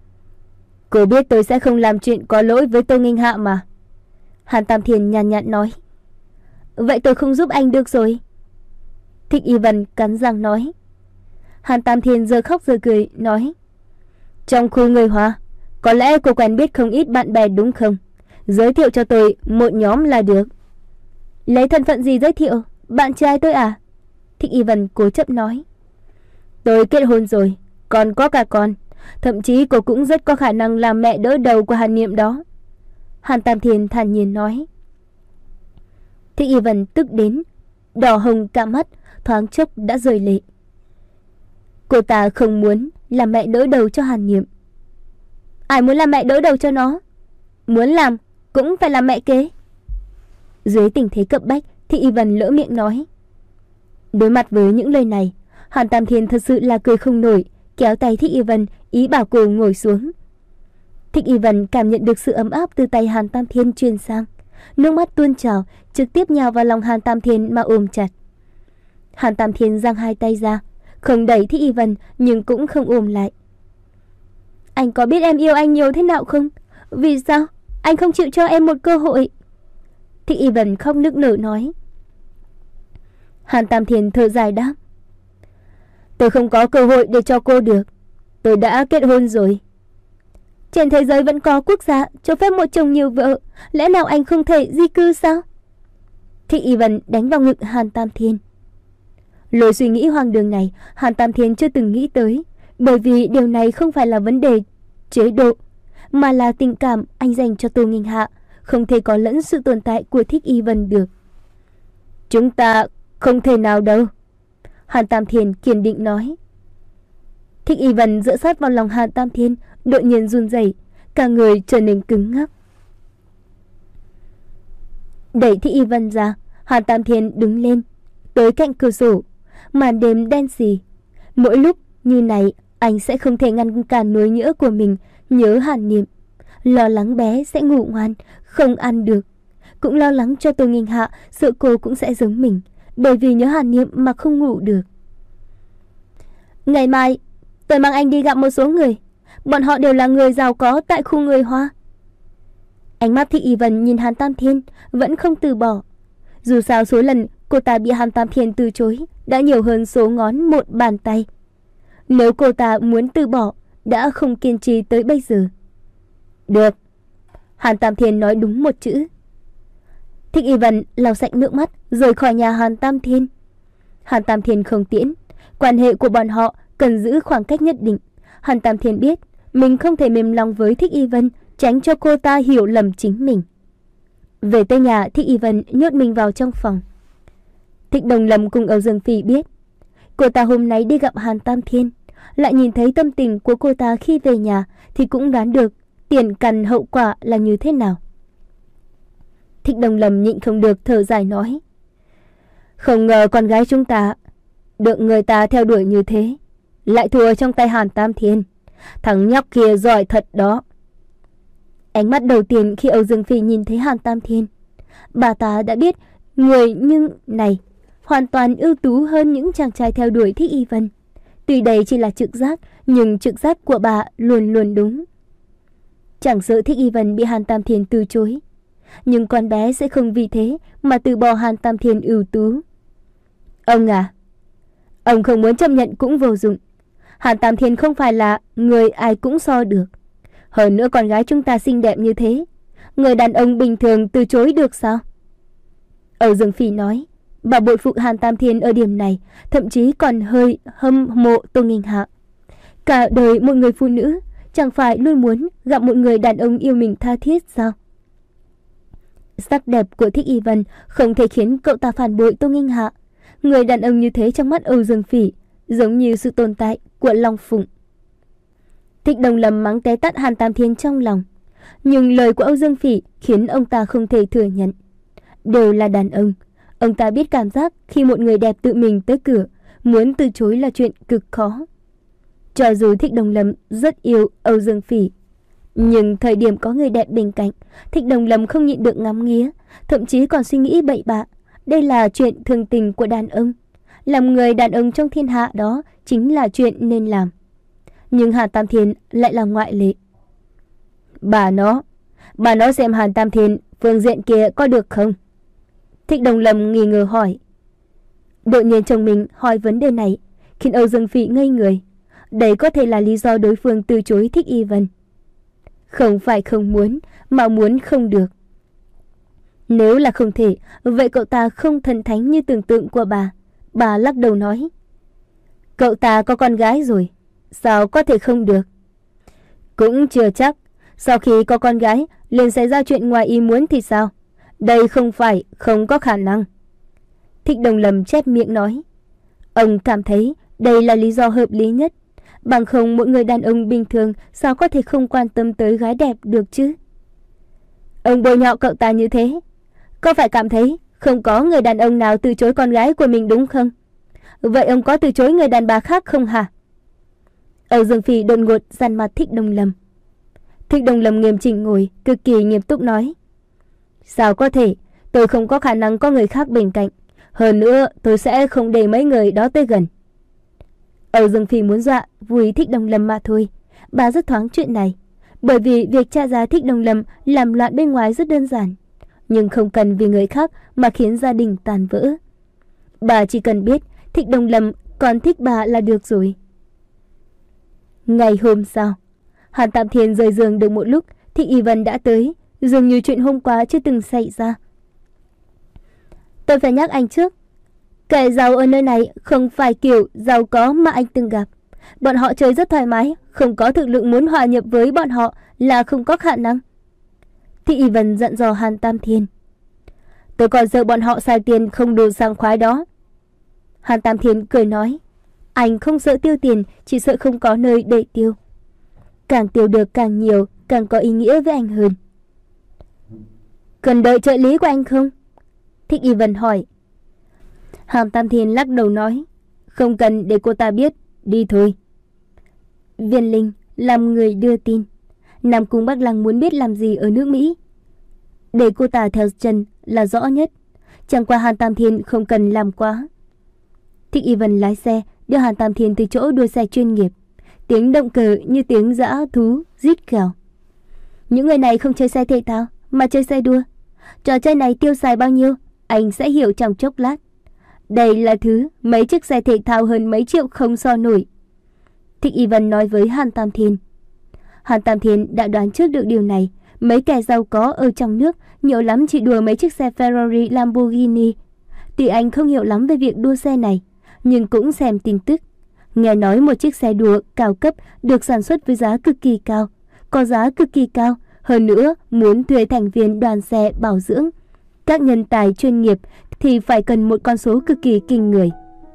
Cô biết tôi sẽ không làm chuyện có lỗi với Tô Nghênh Hạ mà. Hàn Tam Thiên nhàn nhạt nói. Vậy tôi không giúp anh được rồi. Thích Y Vân cắn răng nói. Hàn Tam Thiên giờ khóc giờ cười nói. Trong khu người Hoa, có lẽ cô quen biết không ít bạn bè đúng không? Giới thiệu cho tôi một nhóm là được. Lấy thân phận gì giới thiệu? Bạn trai tôi à? Thích Y Vân cố chấp nói. Tôi kết hôn rồi, còn có cả con. Thậm chí cô cũng rất có khả năng làm mẹ đỡ đầu của Hàn Niệm đó. Hàn Tam Thiên thản nhiên nói. Thích Y Vân tức đến đỏ hồng cả mắt, thoáng chốc đã rơi lệ. Cô ta không muốn làm mẹ đỡ đầu cho Hàn Niệm. Ai muốn làm mẹ đỡ đầu cho nó? Muốn làm cũng phải làm mẹ kế. Dưới tình thế cấp bách, Thích Y Vân lỡ miệng nói. Đối mặt với những lời này, Hàn Tam Thiên thật sự là cười không nổi, kéo tay Thích Y Vân ý bảo cô ngồi xuống. Thích Y Vân cảm nhận được sự ấm áp từ tay Hàn Tam Thiên truyền sang, nước mắt tuôn trào, trực tiếp nhào vào lòng Hàn Tam Thiên mà ôm chặt. Hàn Tam Thiên giang hai tay ra, không đẩy Thích Y Vân nhưng cũng không ôm lại. Anh có biết em yêu anh nhiều thế nào không? Vì sao Anh không chịu cho em một cơ hội. Thích Y Vân khóc nức nở nói. Hàn Tam Thiên thở dài đáp. Tôi không có cơ hội để cho cô được. Tôi đã kết hôn rồi. Trên thế giới vẫn có quốc gia cho phép một chồng nhiều vợ. Lẽ nào anh không thể di cư sao? Thích Y Vân đánh vào ngực Hàn Tam Thiên. Lối suy nghĩ hoang đường này Hàn Tam Thiên chưa từng nghĩ tới, bởi vì điều này không phải là vấn đề chế độ, mà là tình cảm anh dành cho Tô Nghinh Hạ, không thể có lẫn sự tồn tại của Thích Y Vân được. Chúng ta không thể nào đâu, Hàn Tam Thiên kiên định nói. Thích Y Vân dựa sát vào lòng Hàn Tam Thiên, đột nhiên run rẩy, cả người trở nên cứng ngắc. Đẩy Thích Y Vân ra, Hàn Tam Thiên đứng lên, tới cạnh cửa sổ. Màn đêm đen sì. Mỗi lúc như này anh sẽ không thể ngăn cản nỗi nhớ của mình, nhớ Hàn Niệm. Lo lắng bé sẽ ngủ ngoan, không ăn được. Cũng lo lắng cho Tô Nghinh Hạ, sợ cô cũng sẽ giống mình, bởi vì nhớ Hàn Niệm mà không ngủ được. Ngày mai tôi mang anh đi gặp một số người. Bọn họ đều là người giàu có tại khu người Hoa. Ánh mắt Thích Y Vân nhìn Hàn Tam Thiên vẫn không từ bỏ. Dù sao số lần cô ta bị Hàn Tam Thiên từ chối đã nhiều hơn số ngón một bàn tay. Nếu cô ta muốn từ bỏ, đã không kiên trì tới bây giờ. Được, Hàn Tam Thiên nói đúng một chữ. Thích Y Vân lau sạch nước mắt rời khỏi nhà Hàn Tam Thiên. Hàn Tam Thiên không tiễn, quan hệ của bọn họ cần giữ khoảng cách nhất định. Hàn Tam Thiên biết mình không thể mềm lòng với Thích Y Vân, tránh cho cô ta hiểu lầm chính mình. Về tới nhà, Thích Y Vân nhốt mình vào trong phòng. Thích Đồng Lâm cùng Âu Dương Phi biết cô ta hôm nay đi gặp Hàn Tam Thiên, lại nhìn thấy tâm tình của cô ta khi về nhà, thì cũng đoán được tiền căn hậu quả là như thế nào. Thích Đồng Lâm nhịn không được thở dài nói. Không ngờ con gái chúng ta được người ta theo đuổi như thế, lại thua trong tay Hàn Tam Thiên. Thằng nhóc kia giỏi thật đó. Ánh mắt đầu tiên khi Âu Dương Phi nhìn thấy Hàn Tam Thiên, bà ta đã biết người như này hoàn toàn ưu tú hơn những chàng trai theo đuổi Thích Y Vân. Tuy đây chỉ là trực giác, nhưng trực giác của bà luôn luôn đúng. Chẳng sợ Thích Y Vân bị Hàn Tam Thiên từ chối, nhưng con bé sẽ không vì thế mà từ bỏ Hàn Tam Thiên ưu tú. Ông à, ông không muốn chấp nhận cũng vô dụng. Hàn Tam Thiên không phải là người ai cũng so được. Hơn nữa con gái chúng ta xinh đẹp như thế, người đàn ông bình thường từ chối được sao? Âu Dương Phi nói, bà bội phụ Hàn Tam Thiên ở điểm này, thậm chí còn hơi hâm mộ Tô Nghinh Hạ. Cả đời một người phụ nữ chẳng phải luôn muốn gặp một người đàn ông yêu mình tha thiết sao? Sắc đẹp của Thích Y Vân không thể khiến cậu ta phản bội Tô Nghinh Hạ. Người đàn ông như thế trong mắt Âu Dương Phỉ giống như sự tồn tại của Long Phụng. Thích Đồng Lâm mắng té tát Hàn Tam Thiên trong lòng, nhưng lời của Âu Dương Phỉ khiến ông ta không thể thừa nhận. Đều là đàn ông, ông ta biết cảm giác khi một người đẹp tự mình tới cửa, muốn từ chối là chuyện cực khó. Cho dù Thích Đồng Lâm rất yêu Âu Dương Phỉ, nhưng thời điểm có người đẹp bên cạnh, Thích Đồng Lâm không nhịn được ngắm nghía, thậm chí còn suy nghĩ bậy bạ. Đây là chuyện thường tình của đàn ông. Làm người đàn ông trong thiên hạ đó chính là chuyện nên làm. Nhưng Hàn Tam Thiên lại là ngoại lệ. Bà nó, bà nó xem Hàn Tam Thiên phương diện kia có được không? Thích Đồng Lâm nghi ngờ hỏi. Đột nhiên chồng mình hỏi vấn đề này khiến Âu Dương Phỉ ngây người. Đấy có thể là lý do đối phương từ chối Thích Y Vân. Không phải không muốn, mà muốn không được. Nếu là không thể, vậy cậu ta không thần thánh như tưởng tượng của bà. Bà lắc đầu nói. Cậu ta có con gái rồi, sao có thể không được? Cũng chưa chắc. Sau khi có con gái liền xảy ra chuyện ngoài ý muốn thì sao? Đây không phải không có khả năng. Thích Đồng Lâm chép miệng nói. Ông cảm thấy đây là lý do hợp lý nhất. Bằng không mỗi người đàn ông bình thường sao có thể không quan tâm tới gái đẹp được chứ? Ông bôi nhọ cậu ta như thế, có phải cảm thấy không có người đàn ông nào từ chối con gái của mình đúng không? Vậy ông có từ chối người đàn bà khác không hả? Âu Dương Phi đột ngột dằn mặt Thích Đồng Lâm. Thích Đồng Lâm nghiêm chỉnh ngồi, cực kỳ nghiêm túc nói. Sao có thể, tôi không có khả năng có người khác bên cạnh. Hơn nữa tôi sẽ không để mấy người đó tới gần. Âu Dương Phi muốn dọa vui Thích Đồng Lâm mà thôi. Bà rất thoáng chuyện này. Bởi vì việc cha giá Thích Đồng Lâm làm loạn bên ngoài rất đơn giản, nhưng không cần vì người khác mà khiến gia đình tàn vỡ. Bà chỉ cần biết Thích Đồng Lâm còn thích bà là được rồi. Ngày hôm sau, Hàn Tam Thiên rời giường được một lúc, Thích Y Vân đã tới, dường như chuyện hôm qua chưa từng xảy ra. Tôi phải nhắc anh trước, kẻ giàu ở nơi này không phải kiểu giàu có mà anh từng gặp. Bọn họ chơi rất thoải mái, không có thực lực muốn hòa nhập với bọn họ là không có khả năng. Thích Y Vân dặn dò Hàn Tam Thiên. Tôi còn sợ bọn họ xài tiền không đủ sảng khoái đó. Hàn Tam Thiên cười nói, anh không sợ tiêu tiền, chỉ sợ không có nơi để tiêu. Càng tiêu được càng nhiều, càng có ý nghĩa với anh hơn. Cần đợi trợ lý của anh không? Thích Y Vân hỏi. Hàn Tam Thiên lắc đầu nói, không cần, để cô ta biết, đi thôi. Viên Linh làm người đưa tin, Nam Cung Bắc Lăng muốn biết làm gì ở nước Mỹ. Để cô ta theo chân là rõ nhất, chẳng qua Hàn Tam Thiên không cần làm quá. Thích Y Vân lái xe đưa Hàn Tam Thiên từ chỗ đua xe chuyên nghiệp, tiếng động cơ như tiếng dã thú rít gào. Những người này không chơi xe thể thao mà chơi xe đua. Trò chơi này tiêu xài bao nhiêu anh sẽ hiểu trong chốc lát. Đây là thứ mấy chiếc xe thể thao hơn mấy triệu không so nổi. Thích Y Vân nói với Hàn Tam Thiên. Hàn Tam Thiên đã đoán trước được điều này. Mấy kẻ giàu có ở trong nước nhiều lắm chỉ đùa mấy chiếc xe Ferrari, Lamborghini. Tuy anh không hiểu lắm về việc đua xe này, nhưng cũng xem tin tức. Nghe nói một chiếc xe đua cao cấp được sản xuất với giá cực kỳ cao, có giá cực kỳ cao. Hơn nữa, muốn thuê thành viên đoàn xe bảo dưỡng, các nhân tài chuyên nghiệp thì phải cần một con số cực kỳ kinh người.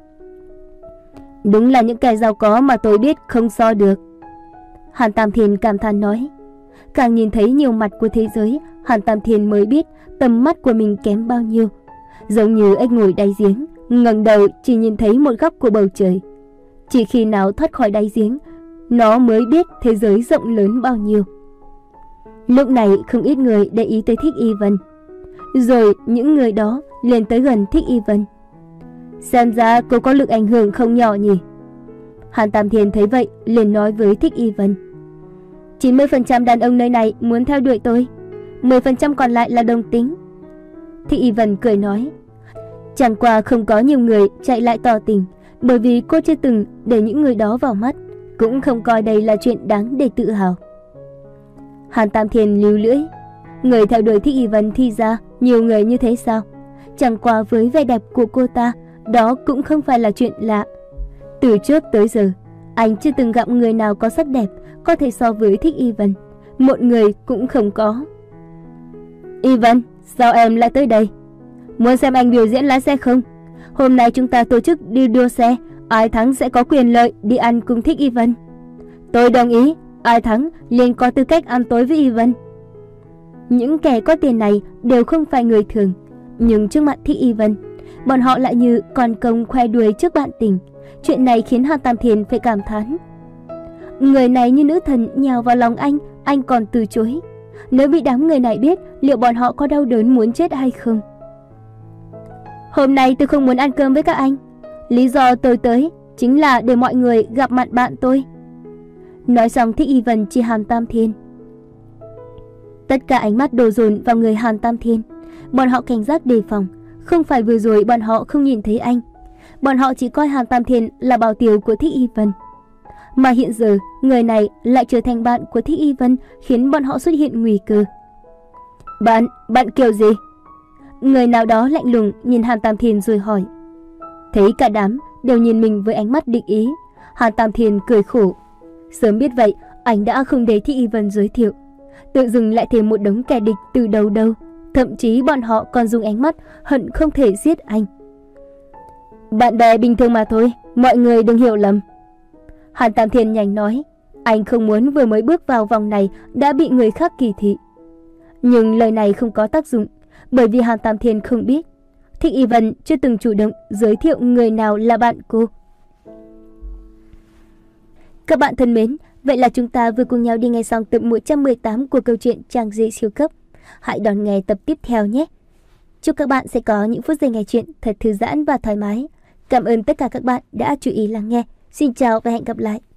Đúng là những kẻ giàu có mà tôi biết không so được. Hàn Tam Thiên cảm thán nói. Càng nhìn thấy nhiều mặt của thế giới, Hàn Tam Thiên mới biết tầm mắt của mình kém bao nhiêu. Giống như ếch ngồi đáy giếng, ngẩng đầu chỉ nhìn thấy một góc của bầu trời. Chỉ khi nào thoát khỏi đáy giếng, nó mới biết thế giới rộng lớn bao nhiêu. Lúc này không ít người để ý tới Thích Y Vân. Rồi những người đó liền tới gần Thích Y Vân. Xem ra cô có lực ảnh hưởng không nhỏ nhỉ? Hàn Tam Thiên thấy vậy liền nói với Thích Y Vân. chín mươi phần trăm đàn ông nơi này muốn theo đuổi tôi, mười phần trăm còn lại là đồng tính. Thích Y Vân cười nói. Chẳng qua không có nhiều người chạy lại tỏ tình, bởi vì cô chưa từng để những người đó vào mắt, cũng không coi đây là chuyện đáng để tự hào. Hàn Tam Thiên líu lưỡi. Người theo đuổi Thích Y Vân thì ra nhiều người như thế sao? Chẳng qua với vẻ đẹp của cô ta, đó cũng không phải là chuyện lạ. Từ trước tới giờ, anh chưa từng gặp người nào có sắc đẹp có thể so với Thích Y Vân. Một người cũng không có. Y Vân, sao em lại tới đây? Muốn xem anh biểu diễn lái xe không? Hôm nay chúng ta tổ chức đi đua xe, ai thắng sẽ có quyền lợi đi ăn cùng Thích Y Vân. Tôi đồng ý, ai thắng liền có tư cách ăn tối với Y Vân. Những kẻ có tiền này đều không phải người thường, nhưng trước mặt Thích Y Vân, bọn họ lại như con công khoe đuôi trước bạn tình. Chuyện này khiến Hàn Tam Thiên phải cảm thán. Người này như nữ thần nhào vào lòng anh, anh còn từ chối. Nếu bị đám người này biết, liệu bọn họ có đau đớn muốn chết hay không? Hôm nay tôi không muốn ăn cơm với các anh. Lý do tôi tới chính là để mọi người gặp mặt bạn tôi. Nói xong Thích Y Vân chỉ Hàn Tam Thiên. Tất cả ánh mắt đổ dồn vào người Hàn Tam Thiên. Bọn họ cảnh giác đề phòng. Không phải vừa rồi bọn họ không nhìn thấy anh, bọn họ chỉ coi Hàn Tam Thiên là bảo tiêu của Thích Y Vân. Mà hiện giờ người này lại trở thành bạn của Thích Y Vân, khiến bọn họ xuất hiện nguy cơ. Bạn, bạn kiểu gì? Người nào đó lạnh lùng nhìn Hàn Tam Thiên rồi hỏi. Thấy cả đám đều nhìn mình với ánh mắt địch ý, Hàn Tam Thiên cười khổ. Sớm biết vậy, anh đã không để Thích Y Vân giới thiệu. Tự dưng lại thêm một đống kẻ địch từ đầu đâu. Thậm chí bọn họ còn dùng ánh mắt hận không thể giết anh. Bạn bè bình thường mà thôi, mọi người đừng hiểu lầm. Hàn Tam Thiên nhanh nói. Anh không muốn vừa mới bước vào vòng này đã bị người khác kỳ thị. Nhưng lời này không có tác dụng, bởi vì Hàn Tam Thiên không biết Thích Y Vân chưa từng chủ động giới thiệu người nào là bạn cô. Các bạn thân mến, vậy là chúng ta vừa cùng nhau đi nghe xong tập một trăm mười tám của câu chuyện Chàng Rể Siêu Cấp. Hãy đón nghe tập tiếp theo nhé. Chúc các bạn sẽ có những phút giây nghe chuyện thật thư giãn và thoải mái. Cảm ơn tất cả các bạn đã chú ý lắng nghe. Xin chào và hẹn gặp lại.